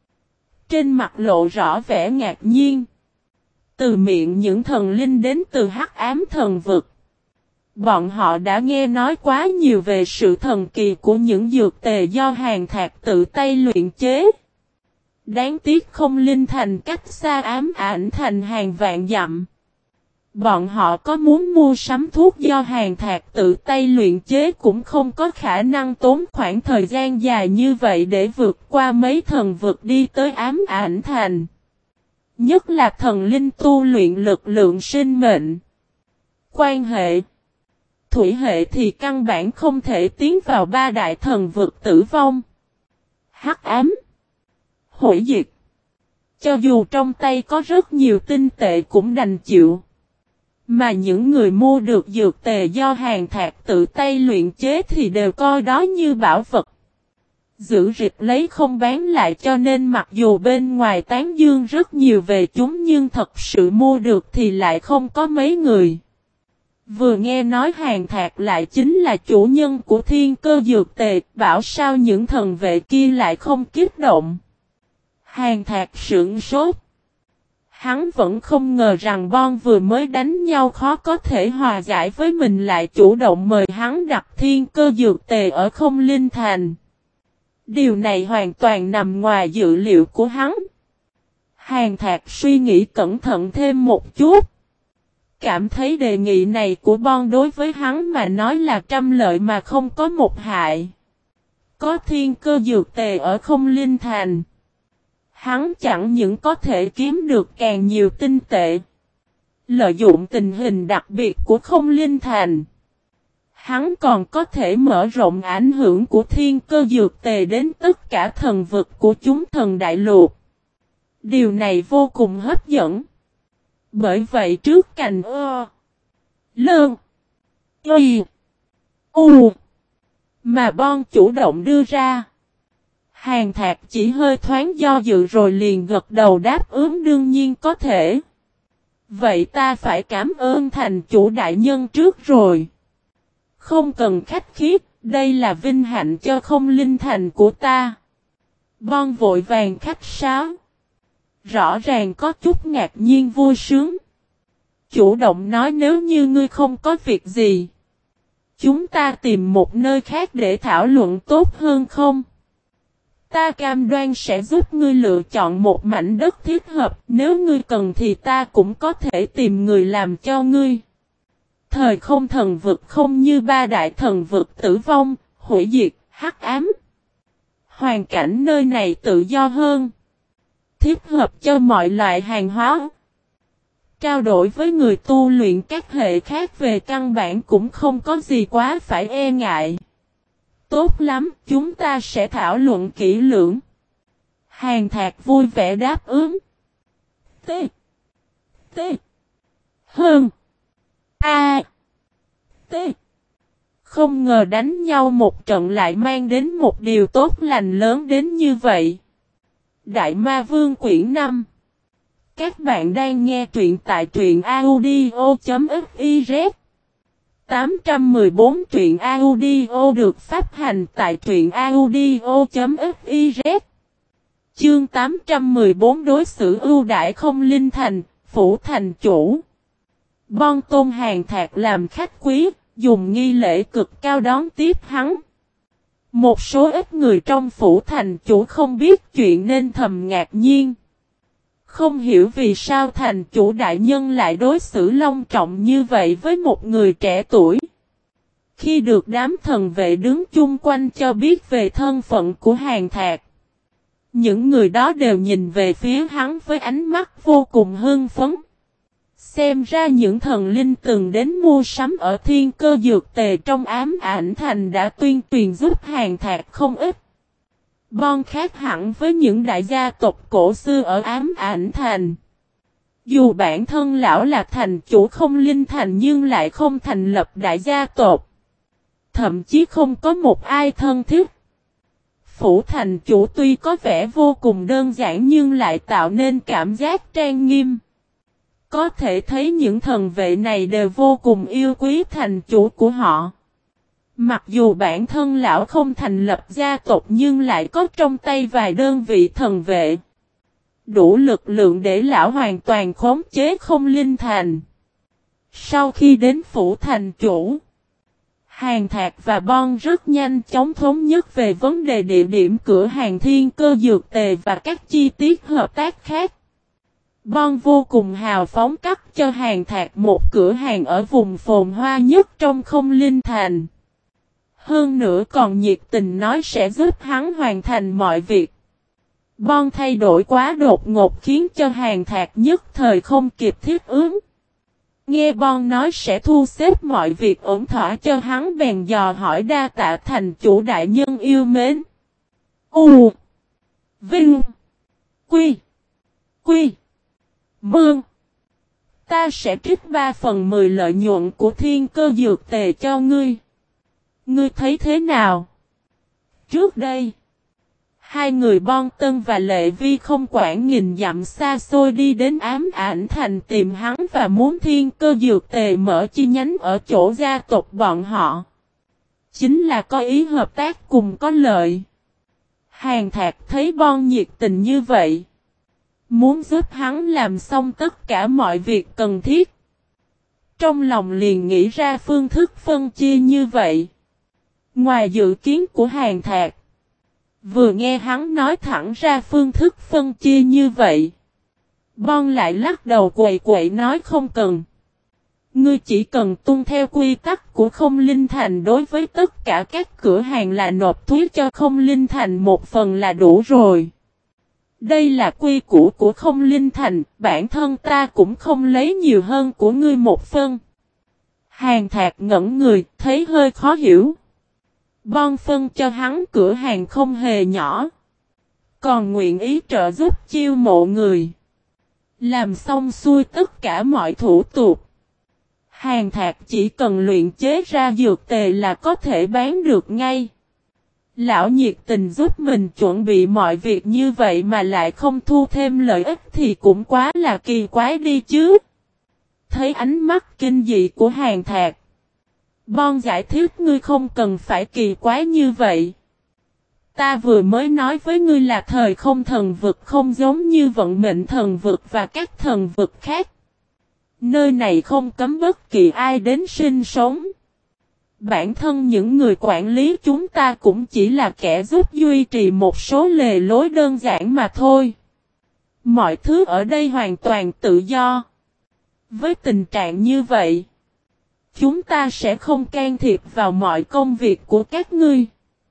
Speaker 1: Trên mặt lộ rõ vẻ ngạc nhiên. Từ miệng những thần linh đến từ Hắc Ám Thần Vực. Bọn họ đã nghe nói quá nhiều về sự thần kỳ của những dược tề do Hàn Thạc tự tay luyện chế. Đáng tiếc không linh thành cách xa ám ảnh thành hàng vạn dặm. Bọn họ có muốn mua sắm thuốc do Hàn Thạc tự tay luyện chế cũng không có khả năng tốn khoảng thời gian dài như vậy để vượt qua mấy thần vực đi tới ám ảnh thành. Nhất là thần linh tu luyện lực lượng sinh mệnh. Quan hệ thủy hệ thì căn bản không thể tiến vào ba đại thần vực tử vong. Hắc ám, hủy diệt. Cho dù trong tay có rất nhiều tinh tệ cũng đành chịu. Mà những người mua được dược tề do Hàn Thạc tự tay luyện chế thì đều coi đó như bảo vật. Giữ rịch lấy không bán lại, cho nên mặc dù bên ngoài tán dương rất nhiều về chúng nhưng thật sự mua được thì lại không có mấy người. Vừa nghe nói Hàn Thạc lại chính là chủ nhân của thiên cơ dược tề, bảo sao những thần vệ kia lại không kích động. Hàn Thạc sửng sốt. Hắn vẫn không ngờ rằng Bon vừa mới đánh nhau khó có thể hòa giải với mình lại chủ động mời hắn đặt thiên cơ dược tề ở Không Linh Thành. Điều này hoàn toàn nằm ngoài dự liệu của hắn. Hàn Thạc suy nghĩ cẩn thận thêm một chút. Cảm thấy đề nghị này của Bon đối với hắn mà nói là trăm lợi mà không có một hại. Có thiên cơ dược tề ở Không Linh Thành. Hắn chẳng những có thể kiếm được càng nhiều tinh tệ. Lợi dụng tình hình đặc biệt của Không Linh Thành. Hắn còn có thể mở rộng ảnh hưởng của thiên cơ dược tề đến tất cả thần vực của chúng thần đại lục. Điều này vô cùng hấp dẫn. Bởi vậy trước cành Lơn Y U mà Bon chủ động đưa ra, Hàn Thạc chỉ hơi thoáng do dự rồi liền gật đầu đáp ứng đương nhiên có thể. Vậy ta phải cảm ơn thành chủ đại nhân trước rồi. Không cần khách khí, đây là vinh hạnh cho Không Linh Thành của ta. Bon vội vàng khách sáo. Rõ ràng có chút ngạc nhiên vui sướng. Chủ động nói nếu như ngươi không có việc gì, chúng ta tìm một nơi khác để thảo luận tốt hơn không? Ta cam đoan sẽ giúp ngươi lựa chọn một mảnh đất thích hợp, nếu ngươi cần thì ta cũng có thể tìm người làm cho ngươi. Thời không thần vực không như ba đại thần vực tử vong, hủy diệt, hắc ám. Hoàn cảnh nơi này tự do hơn. Thích hợp cho mọi loại hàng hóa. Trao đổi với người tu luyện các hệ khác về căn bản cũng không có gì quá phải e ngại. Tốt lắm, chúng ta sẽ thảo luận kỹ lưỡng. Hàn Thạc vui vẻ đáp ứng. T. T. Hơn. A. T. Không ngờ đánh nhau một trận lại mang đến một điều tốt lành lớn đến như vậy. Đại Ma Vương quyển 5. Các bạn đang nghe truyện tại truyện audio.fiz. 814 truyện audio được phát hành tại truyện audio.fiz. Chương 814 đối xử ưu đãi Không Linh Thành, phủ thành chủ. Bon tôn Hàn Thạc làm khách quý, dùng nghi lễ cực cao đón tiếp hắn. Một số ít người trong phủ thành chủ không biết chuyện nên thầm ngạc nhiên. Không hiểu vì sao thành chủ đại nhân lại đối xử long trọng như vậy với một người trẻ tuổi. Khi được đám thần vệ đứng chung quanh cho biết về thân phận của Hàn Thạc, những người đó đều nhìn về phía hắn với ánh mắt vô cùng hưng phấn. Xem ra những thần linh từng đến mua sắm ở thiên cơ dược tề trong ám ảnh thành đã tuyên truyền giúp Hàn Thạc không ít. Bon khác hẳn với những đại gia tộc cổ xưa ở ám ảnh thành. Dù bản thân lão là thành chủ Không Linh Thành nhưng lại không thành lập đại gia tộc. Thậm chí không có một ai thân thiết. Phủ thành chủ tuy có vẻ vô cùng đơn giản nhưng lại tạo nên cảm giác trang nghiêm. Có thể thấy những thần vệ này đều vô cùng yêu quý thành chủ của họ. Mặc dù bản thân lão không thành lập gia tộc nhưng lại có trong tay vài đơn vị thần vệ. Đủ lực lượng để lão hoàn toàn khống chế Không Linh Thành. Sau khi đến phủ thành chủ, Hàn Thạc và Bon rất nhanh chóng thống nhất về vấn đề địa điểm cửa hàng thiên cơ dược tề và các chi tiết hợp tác khác. Bon vô cùng hào phóng cắt cho Hàn Thạc một cửa hàng ở vùng phồn hoa nhất trong Không Linh Thành. Hơn nữa còn nhiệt tình nói sẽ giúp hắn hoàn thành mọi việc. Bon thay đổi quá đột ngột khiến cho Hàn Thạc nhất thời không kịp thiết ứng. Nghe Bon nói sẽ thu xếp mọi việc ổn thỏa cho hắn bèn dò hỏi đa tạ thành chủ đại nhân yêu mến. U. Vinh. Quy. Quy. Mương. Ta ta sẽ trích 3/10 lợi nhuận của thiên cơ dược tề cho ngươi. Ngươi thấy thế nào? Trước đây, hai người Bon Tân và Lệ Vi không quản nghìn dặm xa xôi đi đến Ám Ảnh Thành tìm hắn và muốn thiên cơ dược tề mở chi nhánh ở chỗ gia tộc bọn họ. Chính là có ý hợp tác cùng có lợi. Hàn Thạc thấy Bon nhiệt tình như vậy, muốn giúp hắn làm xong tất cả mọi việc cần thiết. Trong lòng liền nghĩ ra phương thức phân chia như vậy. Ngoài dự kiến của Hàn Thạc, vừa nghe hắn nói thẳng ra phương thức phân chia như vậy, Bon lại lắc đầu quậy quậy nói không cần. Ngươi chỉ cần tuân theo quy tắc của Không Linh Thành đối với tất cả các cửa hàng là nộp thuế cho Không Linh Thành 1/10 là đủ rồi. Đây là quy củ của Không Linh Thành, bản thân ta cũng không lấy nhiều hơn của ngươi 1/10. Hàn Thạc ngẩn người, thấy hơi khó hiểu. Bon phân cho hắn cửa hàng không hề nhỏ, còn nguyện ý trợ giúp chiêu mộ người. Làm xong xuôi tất cả mọi thủ tục, Hàn Thạc chỉ cần luyện chế ra dược tề là có thể bán được ngay. Lão nhiệt tình giúp mình chuẩn bị mọi việc như vậy mà lại không thu thêm lợi ích thì cũng quá là kỳ quái đi chứ. Thấy ánh mắt kinh dị của Hàn Thạc, Bon giải thích ngươi không cần phải kỳ quái như vậy. Ta vừa mới nói với ngươi là thời không thần vực không giống như vận mệnh thần vực và các thần vực khác. Nơi này không cấm bất kỳ ai đến sinh sống. Bản thân những người quản lý chúng ta cũng chỉ là kẻ giúp duy trì một số lề lối đơn giản mà thôi. Mọi thứ ở đây hoàn toàn tự do. Với tình trạng như vậy, chúng ta sẽ không can thiệp vào mọi công việc của các ngươi.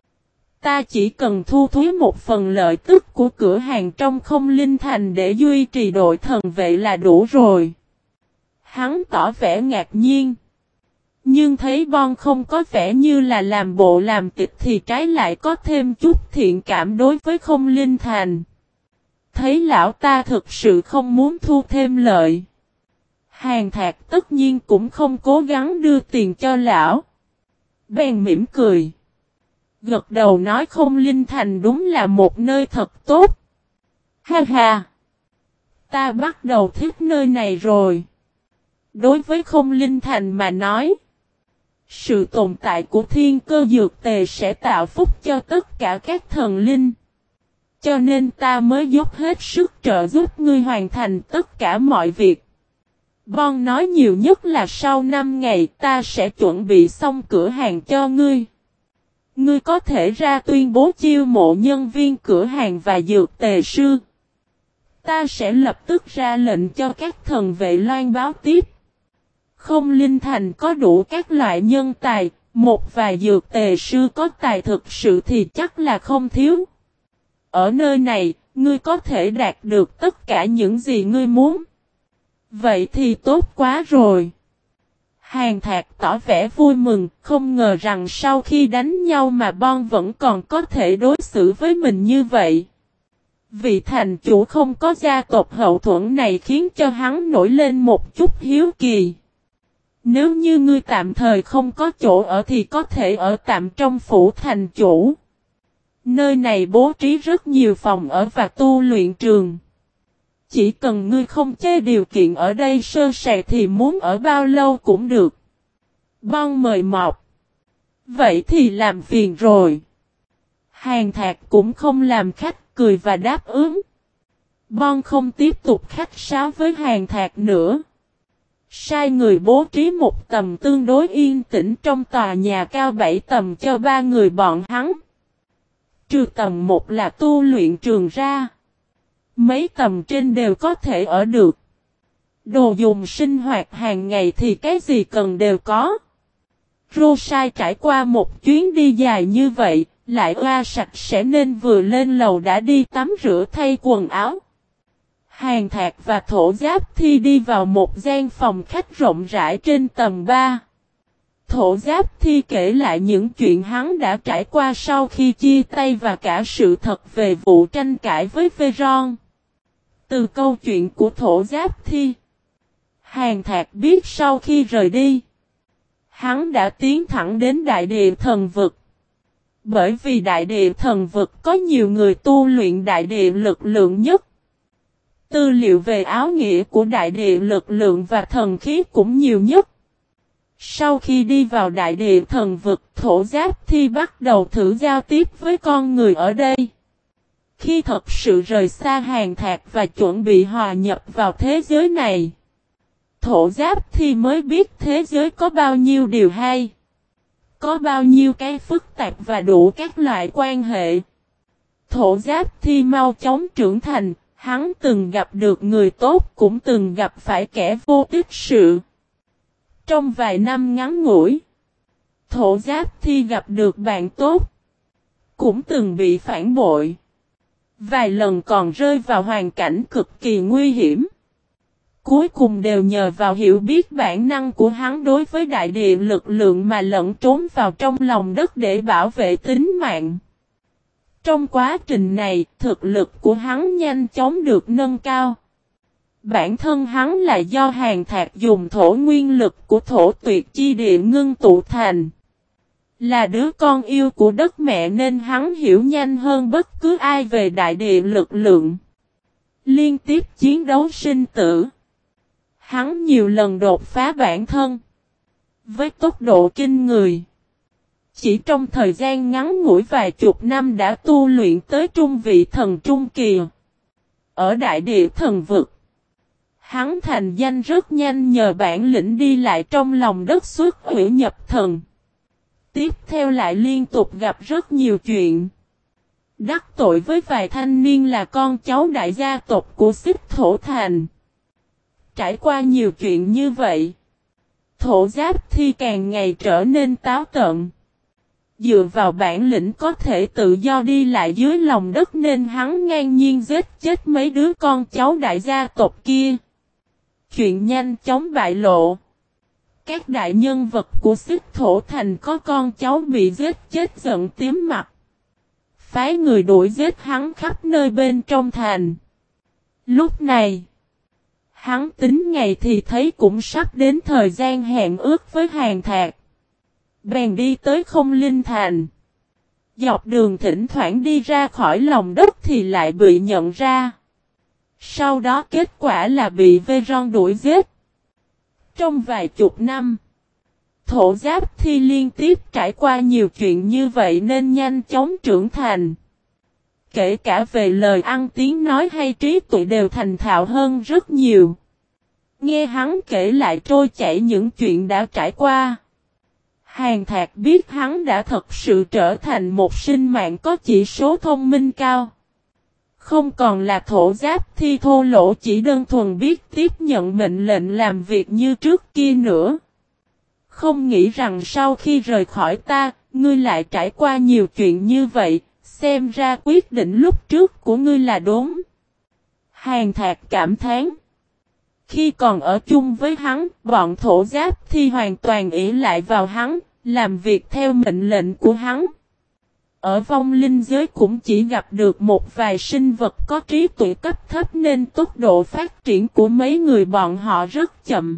Speaker 1: Ta chỉ cần thu thuế một phần lợi tức của cửa hàng trong Không Linh Thành để duy trì đội thần vệ là đủ rồi. Hắn tỏ vẻ ngạc nhiên. Nhưng thấy Bon không có vẻ như là làm bộ làm tịch thì trái lại có thêm chút thiện cảm đối với Không Linh Thành. Thấy lão ta thực sự không muốn thu thêm lợi, Hàn Thạc tất nhiên cũng không cố gắng đưa tiền cho lão. Bèn mỉm cười, gật đầu nói Không Linh Thành đúng là một nơi thật tốt. Ha ha! Ta bắt đầu thích nơi này rồi. Đối với Không Linh Thành mà nói, sự tồn tại của thiên cơ dược tề sẽ tạo phúc cho tất cả các thần linh. Cho nên ta mới dốc hết sức trợ giúp ngươi hoàn thành tất cả mọi việc. Bon nói nhiều nhất là sau 5 ngày ta sẽ chuẩn bị xong cửa hàng cho ngươi. Ngươi có thể ra tuyên bố chiêu mộ nhân viên cửa hàng và dược tề sư. Ta sẽ lập tức ra lệnh cho các thần vệ loan báo tiếp. Không Linh Thành có đủ các loại nhân tài, một vài dược tề sư có tài thực sự thì chắc là không thiếu. Ở nơi này, ngươi có thể đạt được tất cả những gì ngươi muốn. Vậy thì tốt quá rồi. Hàn Thạc tỏ vẻ vui mừng, không ngờ rằng sau khi đánh nhau mà Bon vẫn còn có thể đối xử với mình như vậy. Vị thành chủ không có gia tộc hậu thuẫn này khiến cho hắn nổi lên một chút hiếu kỳ. Nếu như ngươi tạm thời không có chỗ ở thì có thể ở tạm trong phủ thành chủ. Nơi này bố trí rất nhiều phòng ở và tu luyện trường. Chỉ cần ngươi không chê điều kiện ở đây sơ sài thì muốn ở bao lâu cũng được. Bon mời mọc. Vậy thì làm phiền rồi. Hàn Thạc cũng không làm khách, cười và đáp ứng. Bon không tiếp tục khách sáo với Hàn Thạc nữa. Sai người bố trí một tầm tương đối yên tĩnh trong tòa nhà cao 7 tầng cho 3 người bọn hắn. Trừ tầng 1 là tu luyện trường ra, mấy tầng trên đều có thể ở được. Đồ dùng sinh hoạt hàng ngày thì cái gì cần đều có. Rosai trải qua một chuyến đi dài như vậy, lại oa sạch sẽ nên vừa lên lầu đã đi tắm rửa thay quần áo. Hàn Thạc và Thổ Giáp Thi đi vào một gian phòng khách rộng rãi trên tầng 3. Thổ Giáp Thi kể lại những chuyện hắn đã trải qua sau khi chia tay và cả sự thật về vụ tranh cãi với Veron. Từ câu chuyện của Thổ Giáp Thi, Hàn Thạc biết sau khi rời đi, hắn đã tiến thẳng đến Đại Địa Thần Vực. Bởi vì Đại Địa Thần Vực có nhiều người tu luyện đại địa lực lượng nhất. Tư liệu về áo nghĩa của đại địa lực lượng và thần khí cũng nhiều nhất. Sau khi đi vào Đại Địa Thần Vực, Thổ Giáp Thi bắt đầu thử giao tiếp với con người ở đây. Khi thật sự rời xa Hàn Thạc và chuẩn bị hòa nhập vào thế giới này, Thổ Giáp Thi mới biết thế giới có bao nhiêu điều hay. Có bao nhiêu cái phức tạp và đủ các loại quan hệ. Thổ Giáp Thi mau chóng trưởng thành, hắn từng gặp được người tốt cũng từng gặp phải kẻ vô ích sự. Trong vài năm ngắn ngủi, Thổ Giáp Thi gặp được bạn tốt, cũng từng bị phản bội. Vài lần còn rơi vào hoàn cảnh cực kỳ nguy hiểm. Cuối cùng đều nhờ vào hiểu biết bản năng của hắn đối với đại địa lực lượng mà lẫn trốn vào trong lòng đất để bảo vệ tính mạng. Trong quá trình này, thực lực của hắn nhanh chóng được nâng cao. Bản thân hắn là do Hàn Thạc dùng thổ nguyên lực của thổ tuyệt chi địa ngưng tụ thành. Là đứa con yêu của đất mẹ nên hắn hiểu nhanh hơn bất cứ ai về đại địa lực lượng. Liên tiếp chiến đấu sinh tử. Hắn nhiều lần đột phá bản thân. Với tốc độ kinh người. Chỉ trong thời gian ngắn ngủi vài chục năm đã tu luyện tới trung vị thần trung kỳ. Ở đại địa thần vực, hắn thành danh rất nhanh nhờ bản lĩnh đi lại trong lòng đất xuất hủy nhập thần. Tiếp theo lại liên tục gặp rất nhiều chuyện. Đắc tội với vài thanh niên là con cháu đại gia tộc của Xích Thổ Thành. Trải qua nhiều chuyện như vậy, Thổ Giáp Thi càng ngày trở nên táo tợn. Dựa vào bản lĩnh có thể tự do đi lại dưới lòng đất nên hắn ngang nhiên giết chết mấy đứa con cháu đại gia tộc kia. Chuyện nhanh chóng bại lộ. Các đại nhân vật của Xích Thổ Thành có con cháu bị giết chết giận tím mặt. Phái người đuổi giết hắn khắp nơi bên trong thành. Lúc này, hắn tính ngày thì thấy cũng sắp đến thời gian hẹn ước với Hàn Thạc. Bèn đi tới Không Linh Thành. Dọc đường thỉnh thoảng đi ra khỏi lòng đất thì lại bị nhận ra. Sau đó kết quả là bị Veron đuổi giết. Trong vài chục năm, Thổ Giáp Thi liên tiếp trải qua nhiều chuyện như vậy nên nhanh chóng trưởng thành. Kể cả về lời ăn tiếng nói hay trí tuệ đều thành thạo hơn rất nhiều. Nghe hắn kể lại trôi chảy những chuyện đã trải qua. Hàn Thạc biết hắn đã thật sự trở thành một sinh mạng có chỉ số thông minh cao. Không còn là Thổ Giáp Thi thô lỗ chỉ đơn thuần biết tiếp nhận mệnh lệnh làm việc như trước kia nữa. Không nghĩ rằng sau khi rời khỏi ta, ngươi lại trải qua nhiều chuyện như vậy, xem ra quyết định lúc trước của ngươi là đúng. Hàn Thạc cảm thán. Khi còn ở chung với hắn, bọn Thổ Giáp Thi hoàn toàn ỷ lại vào hắn, làm việc theo mệnh lệnh của hắn. Ở vong linh giới cũng chỉ gặp được một vài sinh vật có trí tuệ cấp thấp nên tốc độ phát triển của mấy người bọn họ rất chậm.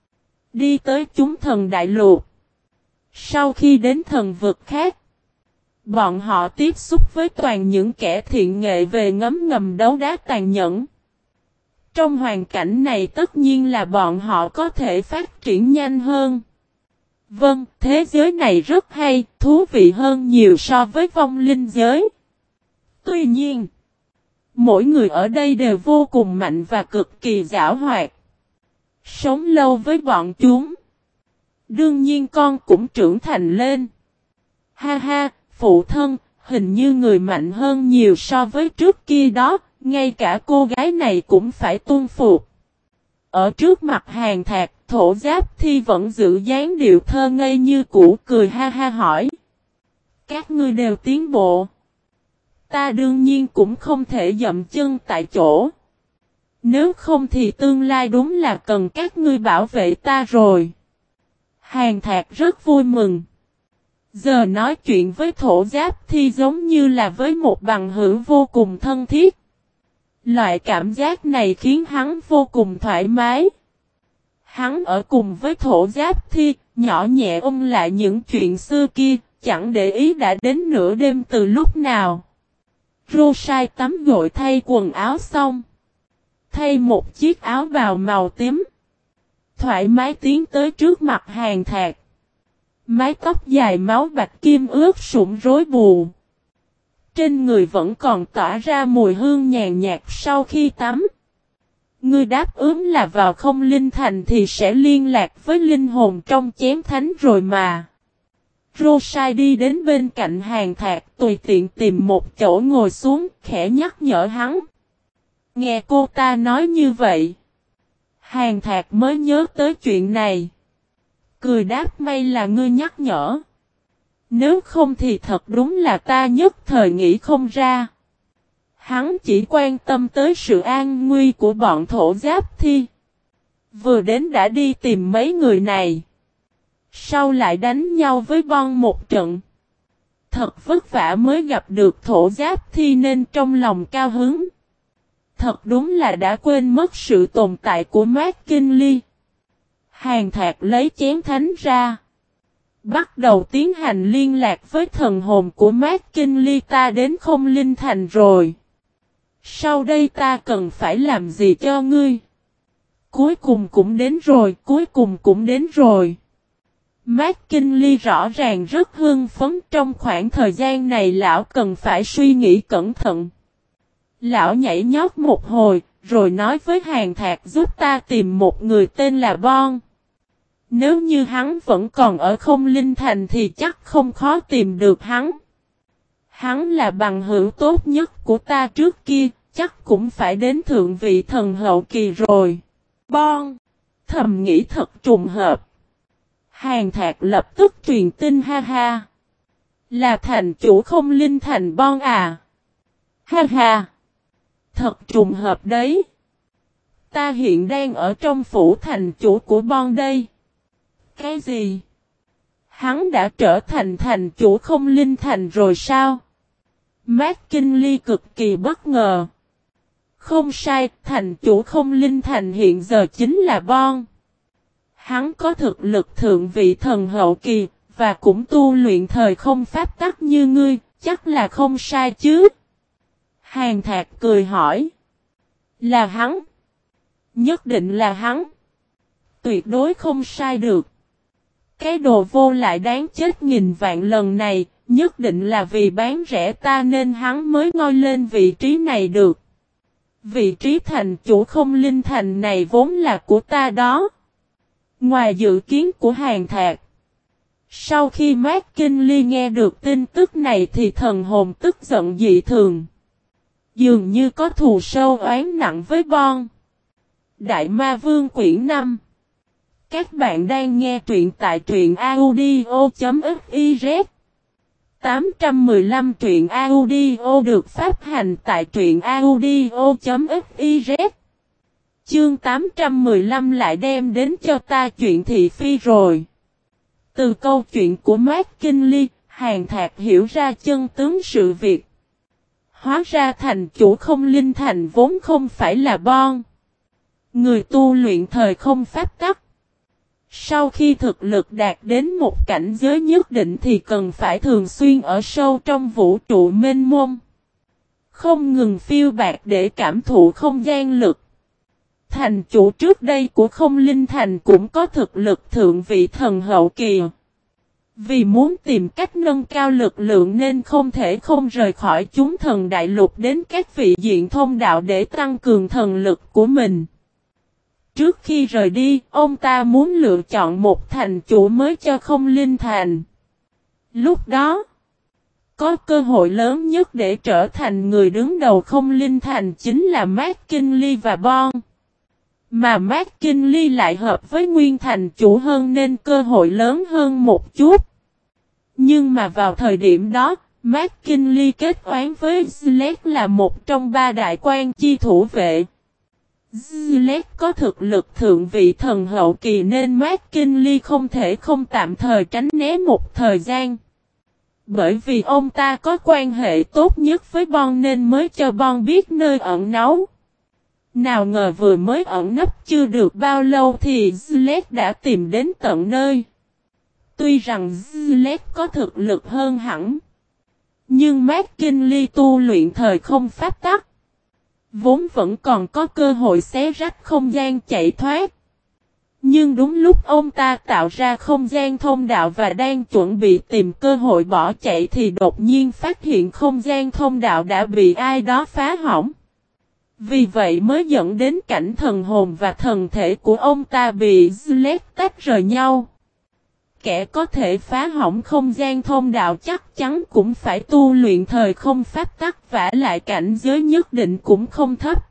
Speaker 1: Đi tới chúng thần đại lục. Sau khi đến thần vực khác, bọn họ tiếp xúc với toàn những kẻ thiện nghệ về ngấm ngầm đấu đá tàn nhẫn. Trong hoàn cảnh này tất nhiên là bọn họ có thể phát triển nhanh hơn. Vâng, thế giới này rất hay, thú vị hơn nhiều so với vong linh giới. Tuy nhiên, mỗi người ở đây đều vô cùng mạnh và cực kỳ giảo hoạt. Sống lâu với bọn chúng. Đương nhiên con cũng trưởng thành lên. Ha ha, phụ thân, hình như người mạnh hơn nhiều so với trước kia đó, ngay cả cô gái này cũng phải tuân phục. Ở trước mặt Hàn Thạc, Thổ Giáp Thi vẫn giữ dáng điệu thơ ngây như cũ, cười ha ha hỏi. Các ngươi đều tiến bộ. Ta đương nhiên cũng không thể dậm chân tại chỗ. Nếu không thì tương lai đúng là cần các ngươi bảo vệ ta rồi. Hàn Thạc rất vui mừng. Giờ nói chuyện với Thổ Giáp Thi giống như là với một bằng hữu vô cùng thân thiết. Loại cảm giác này khiến hắn vô cùng thoải mái. Hắn ở cùng với Thổ Giáp Thi, nhỏ nhẹ ôm lại những chuyện xưa kia, chẳng để ý đã đến nửa đêm từ lúc nào. Rosai tắm gội thay quần áo xong. Thay một chiếc áo bào màu tím. Thoải mái tiến tới trước mặt Hàn Thạc. Mái tóc dài máu bạch kim ướt sũng rối bù. Trên người vẫn còn tỏa ra mùi hương nhàn nhạt sau khi tắm. Ngươi đáp ứng là vào không linh thành thì sẽ liên lạc với linh hồn trong chém thánh rồi mà. Rosai đi đến bên cạnh Hàn Thạc tùy tiện tìm một chỗ ngồi xuống khẽ nhắc nhở hắn. Nghe cô ta nói như vậy. Hàn Thạc mới nhớ tới chuyện này. Cười đáp may là ngươi nhắc nhở. Nếu không thì thật đúng là ta nhất thời nghĩ không ra. Hắn chỉ quan tâm tới sự an nguy của bọn Thổ Giáp Thi. Vừa đến đã đi tìm mấy người này. Sau lại đánh nhau với Bon một trận. Thật vất vả mới gặp được Thổ Giáp Thi nên trong lòng cao hứng. Thật đúng là đã quên mất sự tồn tại của McKinley. Hàn Thạc lấy chén thánh ra. Bắt đầu tiến hành liên lạc với thần hồn của McKinley, ta đến không linh thành rồi. Sau đây ta cần phải làm gì cho ngươi? Cuối cùng cũng đến rồi, cuối cùng cũng đến rồi. McKinley rõ ràng rất hưng phấn, trong khoảng thời gian này lão cần phải suy nghĩ cẩn thận. Lão nhảy nhót một hồi, rồi nói với Hàn Thạc giúp ta tìm một người tên là Bon. Nếu như hắn vẫn còn ở không linh thành thì chắc không khó tìm được hắn. Hắn là bằng hữu tốt nhất của ta trước kia, chắc cũng phải đến thượng vị thần hậu kỳ rồi. Bon! Thầm nghĩ thật trùng hợp. Hàn Thạc lập tức truyền tin ha ha. Là thành chủ không linh thành Bon à? Ha ha! Thật trùng hợp đấy. Ta hiện đang ở trong phủ thành chủ của Bon đây. Cái gì? Hắn đã trở thành thành chủ không linh thành rồi sao? McKinley cực kỳ bất ngờ. Không sai, thành chủ không linh thành hiện giờ chính là Bon. Hắn có thực lực thượng vị thần hậu kỳ, và cũng tu luyện thời không pháp tắc như ngươi, chắc là không sai chứ? Hàn Thạc cười hỏi. Là hắn. Nhất định là hắn. Tuyệt đối không sai được. Cái đồ vô lại đáng chết nghìn vạn lần này, nhất định là vì bán rẻ ta nên hắn mới ngoi lên vị trí này được. Vị trí thành chủ không linh thành này vốn là của ta đó. Ngoài dự kiến của Hàn Thạc. Sau khi McKinley nghe được tin tức này thì thần hồn tức giận dị thường. Dường như có thù sâu oán nặng với Bon. Đại Ma Vương quyển 5. Các bạn đang nghe truyện tại truyện audio.fiz. 815 truyện audio được phát hành tại truyện audio.fiz. Chương 815 lại đem đến cho ta chuyện thị phi rồi. Từ câu chuyện của McKinley, Hàn Thạc hiểu ra chân tướng sự việc. Hóa ra thành chủ không linh thành vốn không phải là Bon. Người tu luyện thời không pháp tắc. Sau khi thực lực đạt đến một cảnh giới nhất định thì cần phải thường xuyên ở sâu trong vũ trụ mênh mông. Không ngừng phiêu bạt để cảm thụ không gian lực. Thành chủ trước đây của không linh thành cũng có thực lực thượng vị thần hậu kỳ. Vì muốn tìm cách nâng cao lực lượng nên không thể không rời khỏi chúng thần đại lục đến các vị diện thông đạo để tăng cường thần lực của mình. Trước khi rời đi, ông ta muốn lựa chọn một thành chủ mới cho không linh thành. Lúc đó, có cơ hội lớn nhất để trở thành người đứng đầu không linh thành chính là McKinley và Bon. Mà McKinley lại hợp với nguyên thành chủ hơn nên cơ hội lớn hơn một chút. Nhưng mà vào thời điểm đó, McKinley kết oán với Zlet là một trong ba đại quan chi thủ vệ. Zlet có thực lực thượng vị thần hậu kỳ nên McKinley không thể không tạm thời tránh né một thời gian. Bởi vì ông ta có quan hệ tốt nhất với Bon nên mới cho Bon biết nơi ẩn náu. Nào ngờ vừa mới ẩn nấp chưa được bao lâu thì Zlet đã tìm đến tận nơi. Tuy rằng Zlet có thực lực hơn hẳn, nhưng McKinley tu luyện thời không pháp tắc, vốn vẫn còn có cơ hội xé rách không gian chạy thoát. Nhưng đúng lúc ông ta tạo ra không gian thông đạo và đang chuẩn bị tìm cơ hội bỏ chạy thì đột nhiên phát hiện không gian thông đạo đã bị ai đó phá hỏng. Vì vậy mới dẫn đến cảnh thần hồn và thần thể của ông ta bị Zlet tách rời nhau. Kẻ có thể phá hỏng không gian thông đạo chắc chắn cũng phải tu luyện thời không pháp tắc, vả lại cảnh giới nhất định cũng không thấp.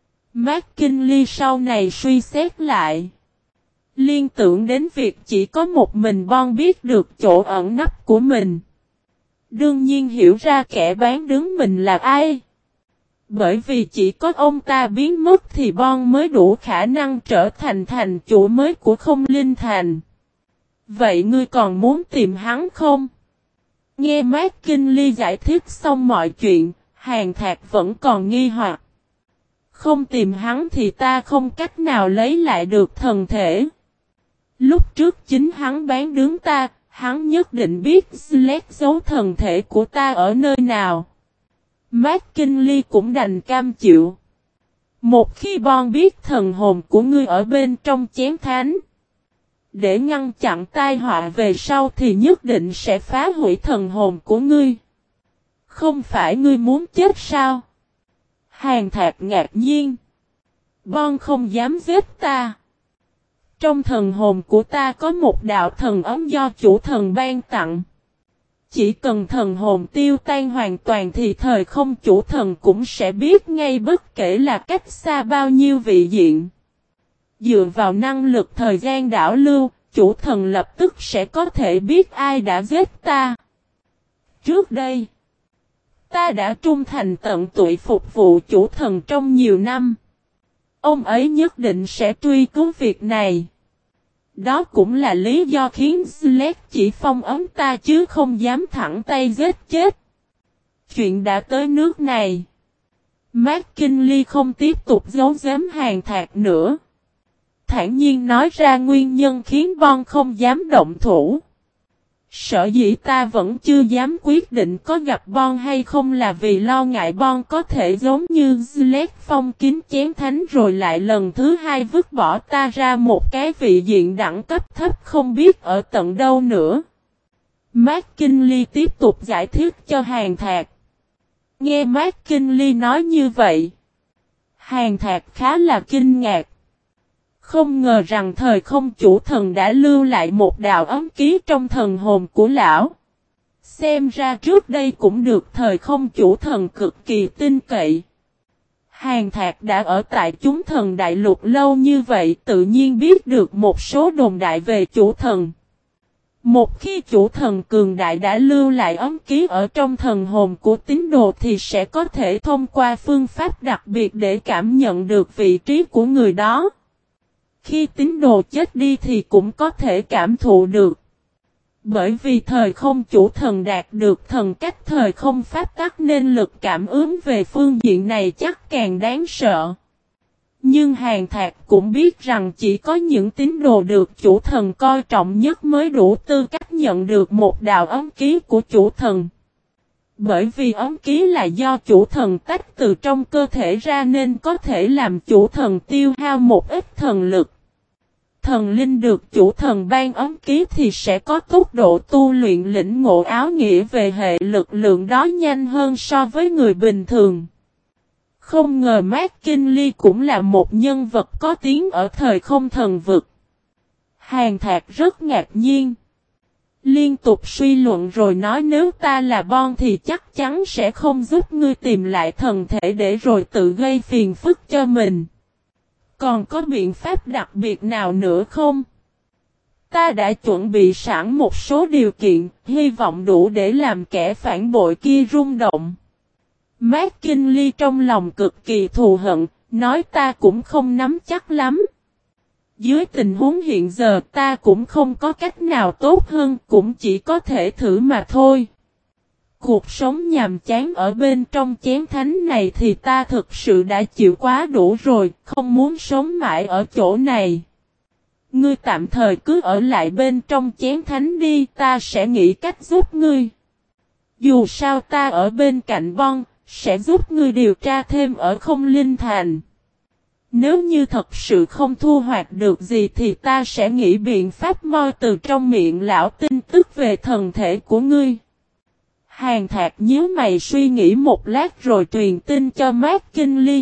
Speaker 1: McKinley sau này suy xét lại, liên tưởng đến việc chỉ có một mình Bon biết được chỗ ẩn nấp của mình. Đương nhiên hiểu ra kẻ bán đứng mình là ai. Bởi vì chỉ có ông ta biến mất thì Bon mới đủ khả năng trở thành thành chủ mới của Không Linh Thành. Vậy ngươi còn muốn tìm hắn không? Nghe McKinley giải thích xong mọi chuyện, Hàn Thạc vẫn còn nghi hoặc. Không tìm hắn thì ta không cách nào lấy lại được thần thể. Lúc trước chính hắn bán đứng ta, hắn nhất định biết Zlet giấu thần thể của ta ở nơi nào. McKinley cũng đành cam chịu. Một khi Bon biết thần hồn của ngươi ở bên trong chén thánh, để ngăn chặn tai họa về sau thì nhất định sẽ phá hủy thần hồn của ngươi. Không phải ngươi muốn chết sao? Hàn Thạc ngạc nhiên. Bon không dám giết ta. Trong thần hồn của ta có một đạo thần ấm do chủ thần ban tặng. Chỉ cần thần hồn tiêu tan hoàn toàn thì thời không chủ thần cũng sẽ biết ngay bất kể là cách xa bao nhiêu vị diện. Dựa vào năng lực thời gian đảo lưu, chủ thần lập tức sẽ có thể biết ai đã giết ta. Trước đây, ta đã trung thành tận tụy phục vụ chủ thần trong nhiều năm. Ông ấy nhất định sẽ truy cứu việc này. Đó cũng là lý do khiến Zlet chỉ phong ấn ta chứ không dám thẳng tay giết chết. Chuyện đã tới nước này. McKinley không tiếp tục giấu giếm Hàn Thạc nữa. Thản nhiên nói ra nguyên nhân khiến Bon không dám động thủ. Sở dĩ ta vẫn chưa dám quyết định có gặp Bon hay không là vì lo ngại Bon có thể giống như Zlet phong kín chén thánh rồi lại lần thứ hai vứt bỏ ta ra một cái vị diện đẳng cấp thấp không biết ở tận đâu nữa. McKinley tiếp tục giải thích cho Hàn Thạc. Nghe McKinley nói như vậy, Hàn Thạc khá là kinh ngạc. Không ngờ rằng thời không chủ thần đã lưu lại một đạo ấm ký trong thần hồn của lão. Xem ra trước đây cũng được thời không chủ thần cực kỳ tin cậy. Hàn Thạc đã ở tại chúng thần đại lục lâu như vậy tự nhiên biết được một số đồn đại về chủ thần. Một khi chủ thần cường đại đã lưu lại ấm ký ở trong thần hồn của tín đồ thì sẽ có thể thông qua phương pháp đặc biệt để cảm nhận được vị trí của người đó. Khi tín đồ chết đi thì cũng có thể cảm thụ được. Bởi vì thời không chủ thần đạt được thần cách thời không pháp tắc nên lực cảm ứng về phương diện này chắc càng đáng sợ. Nhưng Hàn Thạc cũng biết rằng chỉ có những tín đồ được chủ thần coi trọng nhất mới đủ tư cách nhận được một đạo ấm ký của chủ thần. Bởi vì ấm ký là do chủ thần tách từ trong cơ thể ra nên có thể làm chủ thần tiêu hao một ít thần lực. Thần linh được chủ thần ban ấm ký thì sẽ có tốc độ tu luyện lĩnh ngộ áo nghĩa về hệ lực lượng đó nhanh hơn so với người bình thường. Không ngờ McKinley cũng là một nhân vật có tiếng ở thời không thần vực. Hàn Thạc rất ngạc nhiên. Liên tục suy luận rồi nói nếu ta là Bon thì chắc chắn sẽ không giúp ngươi tìm lại thần thể để rồi tự gây phiền phức cho mình. Còn có biện pháp đặc biệt nào nữa không? Ta đã chuẩn bị sẵn một số điều kiện, hy vọng đủ để làm kẻ phản bội kia rung động. McKinley trong lòng cực kỳ thù hận, nói ta cũng không nắm chắc lắm. Dưới tình huống hiện giờ ta cũng không có cách nào tốt hơn, cũng chỉ có thể thử mà thôi. Cuộc sống nhàm chán ở bên trong chén thánh này thì ta thực sự đã chịu quá đủ rồi, không muốn sống mãi ở chỗ này. Ngươi tạm thời cứ ở lại bên trong chén thánh đi, ta sẽ nghĩ cách giúp ngươi. Dù sao ta ở bên cạnh Bon, sẽ giúp ngươi điều tra thêm ở Không Linh Thành. Nếu như thật sự không thu hoạch được gì thì ta sẽ nghĩ biện pháp moi từ trong miệng lão tin tức về thần thể của ngươi. Hàn Thạc nhíu mày suy nghĩ một lát rồi truyền tin cho McKinley.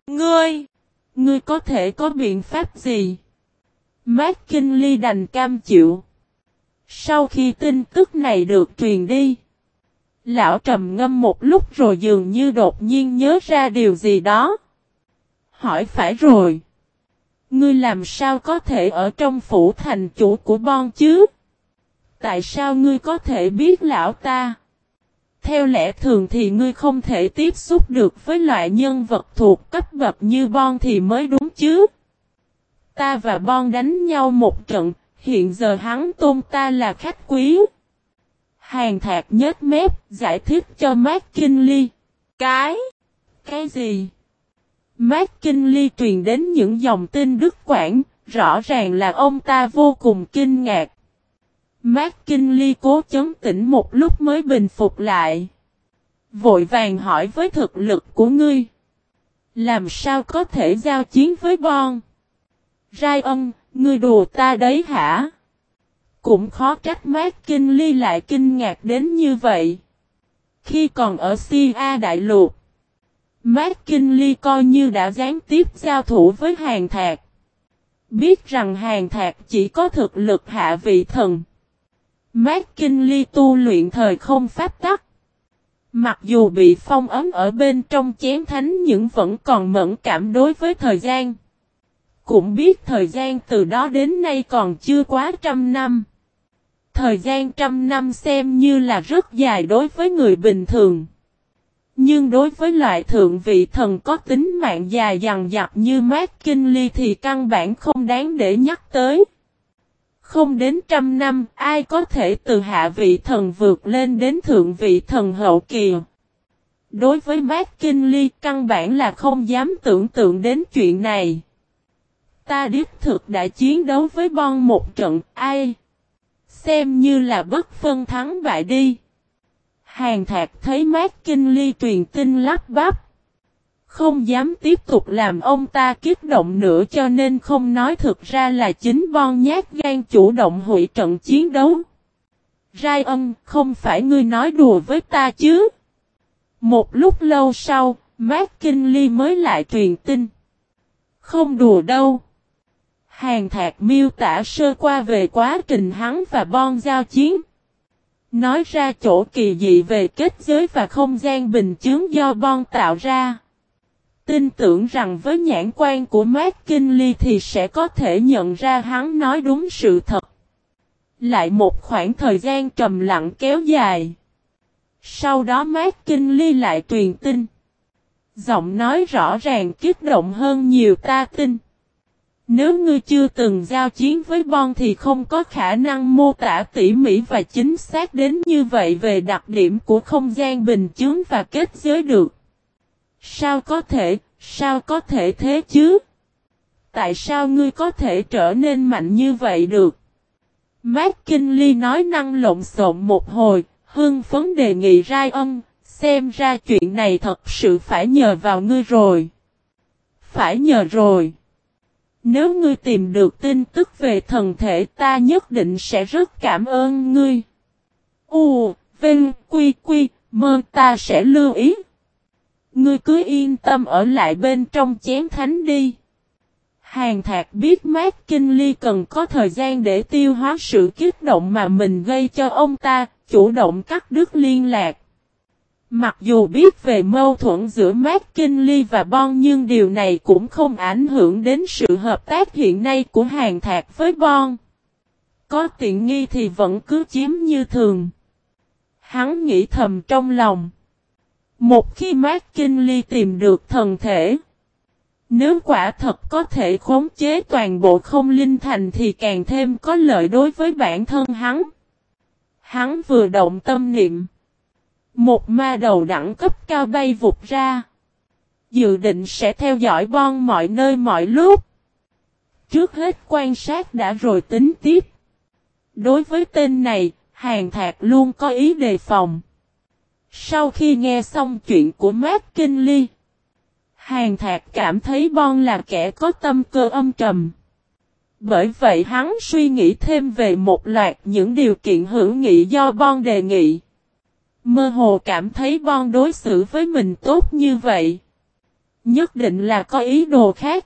Speaker 1: Ngươi có thể có biện pháp gì? McKinley đành cam chịu. Sau khi tin tức này được truyền đi, lão trầm ngâm một lúc rồi dường như đột nhiên nhớ ra điều gì đó. Hỏi phải rồi. Ngươi làm sao có thể ở trong phủ thành chủ của Bon chứ? Tại sao ngươi có thể biết lão ta? Theo lẽ thường thì ngươi không thể tiếp xúc được với loại nhân vật thuộc cấp bậc như Bon thì mới đúng chứ. Ta và Bon đánh nhau một trận, hiện giờ hắn tôn ta là khách quý. Hàn Thạc nhếch mép, giải thích cho McKinley. Cái gì? McKinley truyền đến những dòng tin đứt quãng, rõ ràng là ông ta vô cùng kinh ngạc. McKinley cố chấn tĩnh một lúc mới bình phục lại. Vội vàng hỏi với thực lực của ngươi. Làm sao có thể giao chiến với Bon? Ryan, ngươi đùa ta đấy hả? Cũng khó trách McKinley lại kinh ngạc đến như vậy. Khi còn ở Sia Đại Lục, McKinley coi như đã gián tiếp giao thủ với Hàn Thạc. Biết rằng Hàn Thạc chỉ có thực lực hạ vị thần. McKinley tu luyện thời không pháp tắc. Mặc dù bị phong ấn ở bên trong chén thánh nhưng vẫn còn mẫn cảm đối với thời gian. Cũng biết thời gian từ đó đến nay còn chưa quá 100 năm. Thời gian 100 năm xem như là rất dài đối với người bình thường. Nhưng đối với loại thượng vị thần có tính mạng dài dằng dặc như McKinley thì căn bản không đáng để nhắc tới. Không đến 100 năm, ai có thể từ hạ vị thần vượt lên đến thượng vị thần hậu kỳ. Đối với McKinley, căn bản là không dám tưởng tượng đến chuyện này. Ta đích thực đã chiến đấu với Bon một trận, ai? Xem như là bất phân thắng bại đi. Hàn Thạc thấy McKinley truyền tin lắp bắp. Không dám tiếp tục làm ông ta kích động nữa cho nên không nói thực ra là chính Bon nhát gan chủ động hủy trận chiến đấu. Ryan, không phải ngươi nói đùa với ta chứ? Một lúc lâu sau, McKinley mới lại truyền tin. Không đùa đâu. Hàn Thạc miêu tả sơ qua về quá trình hắn và Bon giao chiến. Nói ra chỗ kỳ dị về kết giới và không gian bình chướng do Bon tạo ra. Tin tưởng rằng với nhãn quan của McKinley thì sẽ có thể nhận ra hắn nói đúng sự thật. Lại một khoảng thời gian trầm lặng kéo dài. Sau đó McKinley lại truyền tin. Giọng nói rõ ràng kích động hơn nhiều ta tin. Nếu ngươi chưa từng giao chiến với Bon thì không có khả năng mô tả tỉ mỉ và chính xác đến như vậy về đặc điểm của không gian bình chướng và kết giới được. Sao có thể thế chứ? Tại sao ngươi có thể trở nên mạnh như vậy được? McKinley nói năng lộn xộn một hồi, hưng phấn đề nghị Ryan, xem ra chuyện này thật sự phải nhờ vào ngươi rồi. Phải nhờ rồi. Nếu ngươi tìm được tin tức về thần thể ta nhất định sẽ rất cảm ơn ngươi. Vinh, Quy, Mơ ta sẽ lưu ý. Ngươi cứ yên tâm ở lại bên trong chén thánh đi. Hàn Thạc biết McKinley cần có thời gian để tiêu hóa sự kích động mà mình gây cho ông ta, chủ động cắt đứt liên lạc. Mặc dù biết về mâu thuẫn giữa McKinley và Bon nhưng điều này cũng không ảnh hưởng đến sự hợp tác hiện nay của Hàn Thạc với Bon. Có tiện nghi thì vẫn cứ chiếm như thường. Hắn nghĩ thầm trong lòng. Một khi McKinley tìm được thần thể, nếu quả thật có thể khống chế toàn bộ Không Linh Thành thì càng thêm có lợi đối với bản thân hắn. Hắn vừa động tâm niệm. Một ma đầu đẳng cấp cao bay vụt ra. Dự định sẽ theo dõi Bon mọi nơi mọi lúc. Trước hết quan sát đã rồi tính tiếp. Đối với tên này, Hàn Thạc luôn có ý đề phòng. Sau khi nghe xong chuyện của McKinley, Hàn Thạc cảm thấy Bon là kẻ có tâm cơ âm trầm. Bởi vậy hắn suy nghĩ thêm về một loạt những điều kiện hữu nghị do Bon đề nghị. Mơ hồ cảm thấy Bon đối xử với mình tốt như vậy. Nhất định là có ý đồ khác.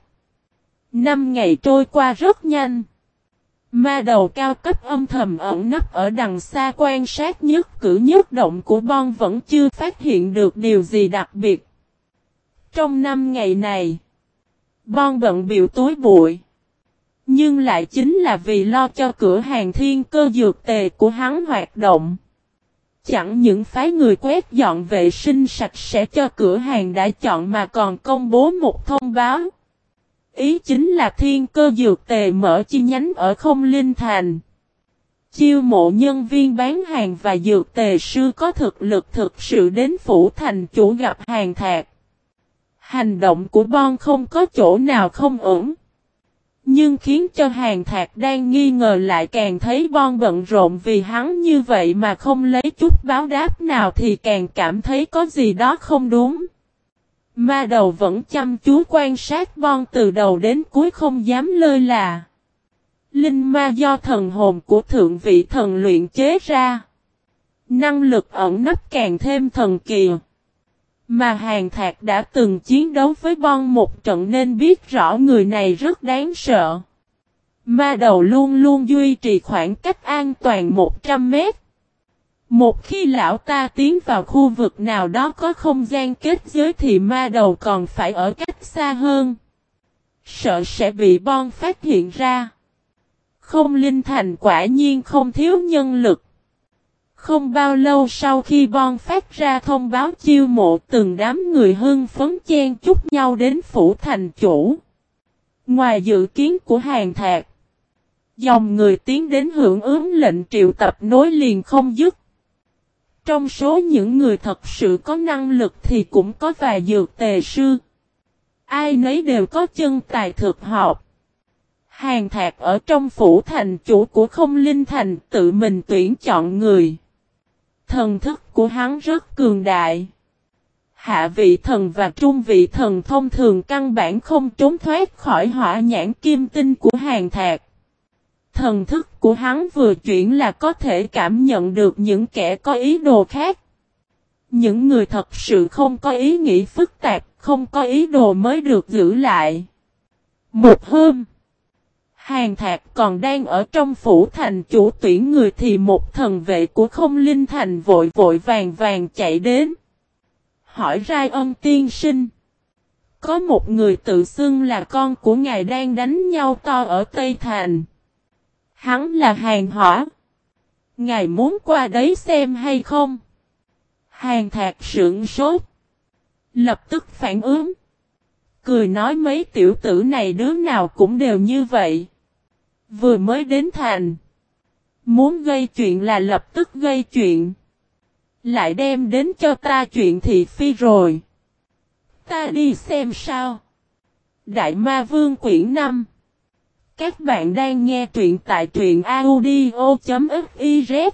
Speaker 1: 5 ngày trôi qua rất nhanh. Ma đầu cao cấp âm thầm ẩn nấp ở đằng xa quan sát nhất cử nhất động của Bon vẫn chưa phát hiện được điều gì đặc biệt. Trong 5 ngày này, Bon bận bịu túi bụi. Nhưng lại chính là vì lo cho cửa hàng thiên cơ dược tề của hắn hoạt động. Chẳng những phái người quét dọn vệ sinh sạch sẽ cho cửa hàng đã chọn mà còn công bố một thông báo. Ý chính là thiên cơ dược tề mở chi nhánh ở Không Linh Thành. Chiêu mộ nhân viên bán hàng và dược tề sư có thực lực thực sự đến phủ thành chủ gặp Hàn Thạc. Hành động của Bon không có chỗ nào không ổn. Nhưng khiến cho Hàn Thạc đang nghi ngờ lại càng thấy Bon bận rộn vì hắn như vậy mà không lấy chút báo đáp nào thì càng cảm thấy có gì đó không đúng. Ma đầu vẫn chăm chú quan sát Bon từ đầu đến cuối không dám lơ là. Linh ma do thần hồn của thượng vị thần luyện chế ra. Năng lực ẩn nấp càng thêm thần kỳ. Mà Hàn Thạc đã từng chiến đấu với Bon một trận nên biết rõ người này rất đáng sợ. Ma đầu luôn luôn duy trì khoảng cách an toàn 100 mét. Một khi lão ta tiến vào khu vực nào đó có không gian kết giới thì ma đầu còn phải ở cách xa hơn. Sợ sẽ bị Bon phát hiện ra. Không Linh Thành quả nhiên không thiếu nhân lực. Không bao lâu sau khi Bon phát ra thông báo chiêu mộ từng đám người hưng phấn chen chúc nhau đến phủ thành chủ. Ngoài dự kiến của Hàn Thạc, dòng người tiến đến hưởng ứng lệnh triệu tập nối liền không dứt. Trong số những người thật sự có năng lực thì cũng có vài dược tề sư. Ai nấy đều có chân tài thực học. Hàn Thạc ở trong phủ thành chủ của Không Linh Thành tự mình tuyển chọn người. Thần thức của hắn rất cường đại. Hạ vị thần và trung vị thần thông thường căn bản không trốn thoát khỏi hỏa nhãn kim tinh của Hàn Thạc. Thần thức của hắn vừa chuyển là có thể cảm nhận được những kẻ có ý đồ khác. Những người thật sự không có ý nghĩ phức tạp, không có ý đồ mới được giữ lại. Một hôm, Hàn Thạc còn đang ở trong phủ thành chủ tuyển người thì một thần vệ của Không Linh Thành vội vội vàng vàng chạy đến. Hỏi Rai Ân tiên sinh. Có một người tự xưng là con của ngài đang đánh nhau to ở Tây Thành. Hắn là Hàn Hỏa. Ngài muốn qua đấy xem hay không? Hàn Thạc sững sốt. Lập tức phản ứng. Cười nói mấy tiểu tử này đứa nào cũng đều như vậy. Vừa mới đến thành. Muốn gây chuyện là lập tức gây chuyện. Lại đem đến cho ta chuyện thị phi rồi. Ta đi xem sao. Đại Ma Vương quyển 5. Các bạn đang nghe truyện tại truyện audio.fiz.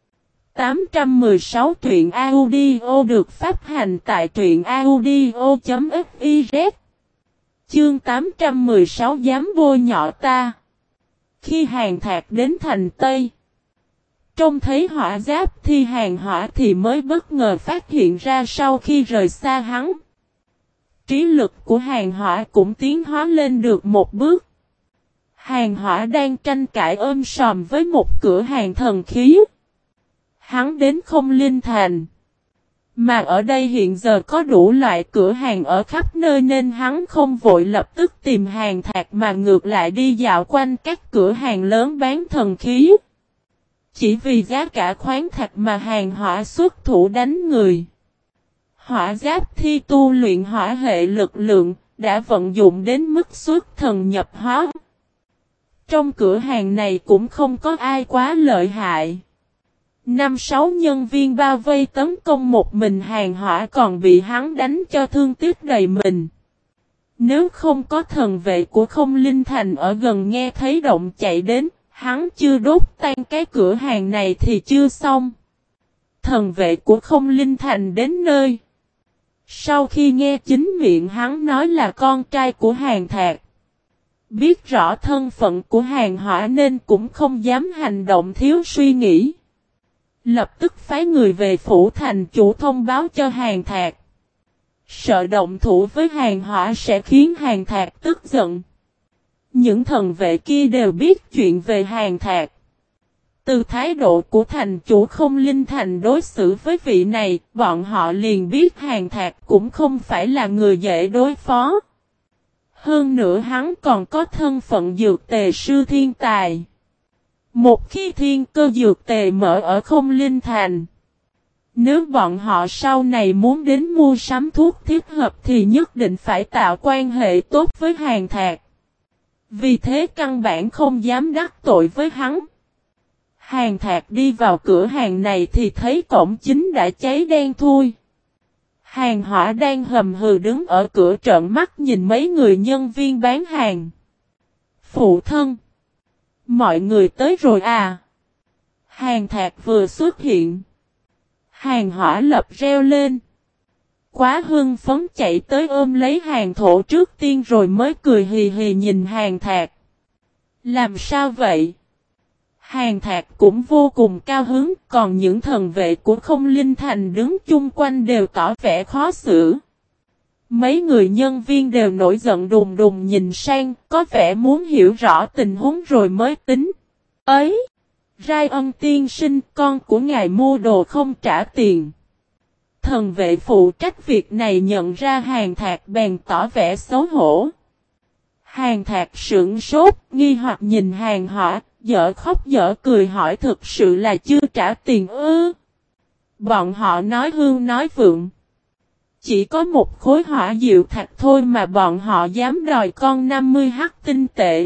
Speaker 1: 816 truyện audio được phát hành tại truyện audio.fiz. Chương 816 dám bôi nhọ ta. Khi Hàn Thạc đến thành Tây, trông thấy hỏa giáp thi Hàn Hỏa thì mới bất ngờ phát hiện ra sau khi rời xa hắn. Trí lực của Hàn Hỏa cũng tiến hóa lên được một bước. Hàn Hỏa đang tranh cãi ôm sòm với một cửa hàng thần khí. Hắn đến Không Linh Thành. Mà ở đây hiện giờ có đủ loại cửa hàng ở khắp nơi nên hắn không vội lập tức tìm Hàn Thạc mà ngược lại đi dạo quanh các cửa hàng lớn bán thần khí. Chỉ vì giá cả khoáng thạch mà Hàn Hỏa xuất thủ đánh người. Hỏa giáp thi tu luyện hỏa hệ lực lượng đã vận dụng đến mức xuất thần nhập hóa. Trong cửa hàng này cũng không có ai quá lợi hại. 5-6 nhân viên bao vây tấn công một mình Hàng Hỏa còn bị hắn đánh cho thương tích đầy mình. Nếu không có thần vệ của Không Linh Thành ở gần nghe thấy động chạy đến, hắn chưa đốt tan cái cửa hàng này thì chưa xong. Thần vệ của Không Linh Thành đến nơi. Sau khi nghe chính miệng hắn nói là con trai của Hàng Thạc, biết rõ thân phận của Hàng Hỏa nên cũng không dám hành động thiếu suy nghĩ. Lập tức phái người về phủ thành chủ thông báo cho Hàng Thạc. Sợ động thủ với Hàng Hỏa sẽ khiến Hàng Thạc tức giận. Những thần vệ kia đều biết chuyện về Hàng Thạc. Từ thái độ của thành chủ Không Linh Thành đối xử với vị này, bọn họ liền biết Hàng Thạc cũng không phải là người dễ đối phó. Hơn nữa hắn còn có thân phận dược tề sư thiên tài. Một khi thiên cơ dược tề mở ở Không Linh Thành, nếu bọn họ sau này muốn đến mua sắm thuốc thích hợp thì nhất định phải tạo quan hệ tốt với Hàng Thạc. Vì thế căn bản không dám đắc tội với hắn. Hàng Thạc đi vào cửa hàng này thì thấy cổng chính đã cháy đen thui. Hàng Hỏa đang hầm hừ đứng ở cửa trợn mắt nhìn mấy người nhân viên bán hàng. Phụ thân! Mọi người tới rồi à? Hàng Thạc vừa xuất hiện. Hàng Hỏa lập reo lên. Quá hưng phấn chạy tới ôm lấy Hàng Thổ trước tiên rồi mới cười hì hì nhìn Hàng Thạc. Làm sao vậy? Hàng Thạc cũng vô cùng cao hứng, còn những thần vệ của Không Linh Thành đứng chung quanh đều tỏ vẻ khó xử. Mấy người nhân viên đều nổi giận đùng đùng nhìn sang, có vẻ muốn hiểu rõ tình huống rồi mới tính. Ấy! Rai Ân tiên sinh, con của ngài mua đồ không trả tiền. Thần vệ phụ trách việc này nhận ra Hàng Thạc bèn tỏ vẻ xấu hổ. Hàng Thạc sững sốt, nghi hoặc nhìn Hàng Hỏa, dở khóc dở cười hỏi thực sự là chưa trả tiền ư? Bọn họ nói hương nói vượng. Chỉ có một khối hỏa diệu thạch thôi mà bọn họ dám đòi con 50 hắc tinh tệ.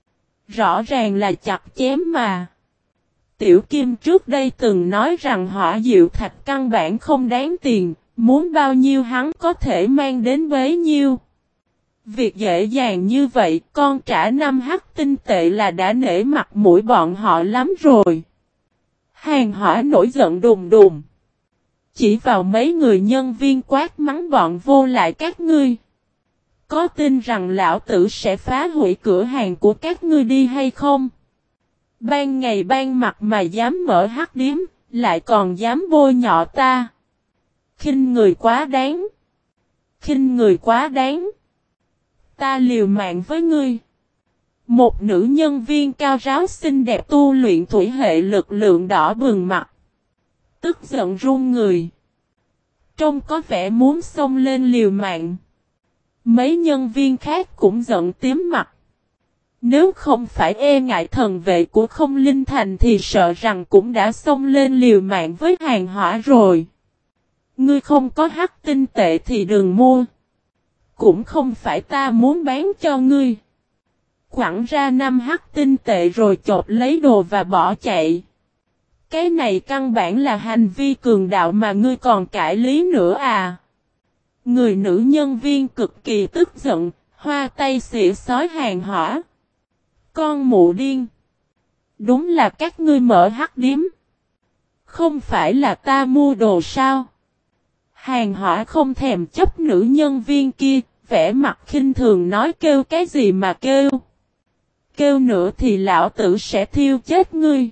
Speaker 1: Rõ ràng là chặt chém mà. Tiểu Kim trước đây từng nói rằng hỏa diệu thạch căn bản không đáng tiền, muốn bao nhiêu hắn có thể mang đến bấy nhiêu. Việc dễ dàng như vậy, con trả 5 hắc tinh tệ là đã nể mặt mũi bọn họ lắm rồi. Hàng Hỏa nổi giận đùng đùng. Chỉ vào mấy người nhân viên quát mắng bọn vô lại các ngươi. Có tin rằng lão tử sẽ phá hủy cửa hàng của các ngươi đi hay không? Ban ngày ban mặt mà dám mở hắc điếm, lại còn dám bôi nhọ ta. Khinh người quá đáng. Khinh người quá đáng. Ta liều mạng với ngươi. Một nữ nhân viên cao ráo xinh đẹp tu luyện thủy hệ lực lượng đỏ bừng mặt. Tức giận run người. Trông có vẻ muốn xông lên liều mạng. Mấy nhân viên khác cũng giận tím mặt. Nếu không phải e ngại thần vệ của Không Linh Thành thì sợ rằng cũng đã xông lên liều mạng với Hàng Hỏa rồi. Ngươi không có hắc tinh tệ thì đừng mua. Cũng không phải ta muốn bán cho ngươi. Quẳng ra 5 hắc tinh tệ rồi chộp lấy đồ và bỏ chạy. Cái này căn bản là hành vi cường đạo mà ngươi còn cãi lý nữa à. Người nữ nhân viên cực kỳ tức giận, hoa tay xỉa xói Hàng Hỏa. Con mụ điên. Đúng là các ngươi mở hắc điếm. Không phải là ta mua đồ sao? Hàng Hỏa không thèm chấp nữ nhân viên kia, vẻ mặt khinh thường nói kêu cái gì mà kêu. Kêu nữa thì lão tử sẽ thiêu chết ngươi.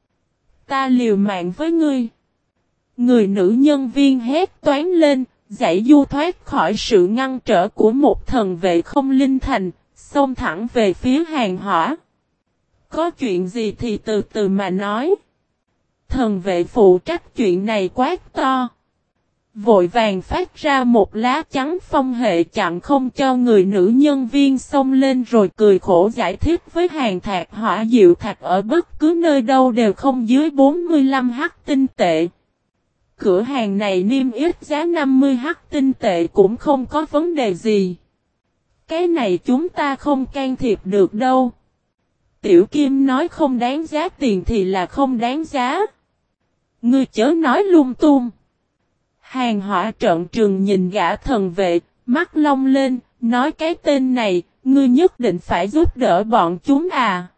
Speaker 1: Ta liều mạng với ngươi. Người nữ nhân viên hét toán lên, giãy du thoát khỏi sự ngăn trở của một thần vệ Không Linh Thành, xông thẳng về phía Hàng Hỏa. Có chuyện gì thì từ từ mà nói. Thần vệ phụ trách chuyện này quát to. Vội vàng phát ra một lá chắn phong hệ chặn không cho người nữ nhân viên xông lên rồi cười khổ giải thích với Hàng Thạc hỏa diệu thạch ở bất cứ nơi đâu đều không dưới 45 hắc tinh tệ. Cửa hàng này niêm yết giá 50 hắc tinh tệ cũng không có vấn đề gì. Cái này chúng ta không can thiệp được đâu. Tiểu Kim nói không đáng giá tiền thì là không đáng giá. Ngươi chớ nói lung tung. Hàng Hỏa trợn trừng nhìn gã thần vệ, mắt long lên, nói cái tên này, ngươi nhất định phải giúp đỡ bọn chúng à.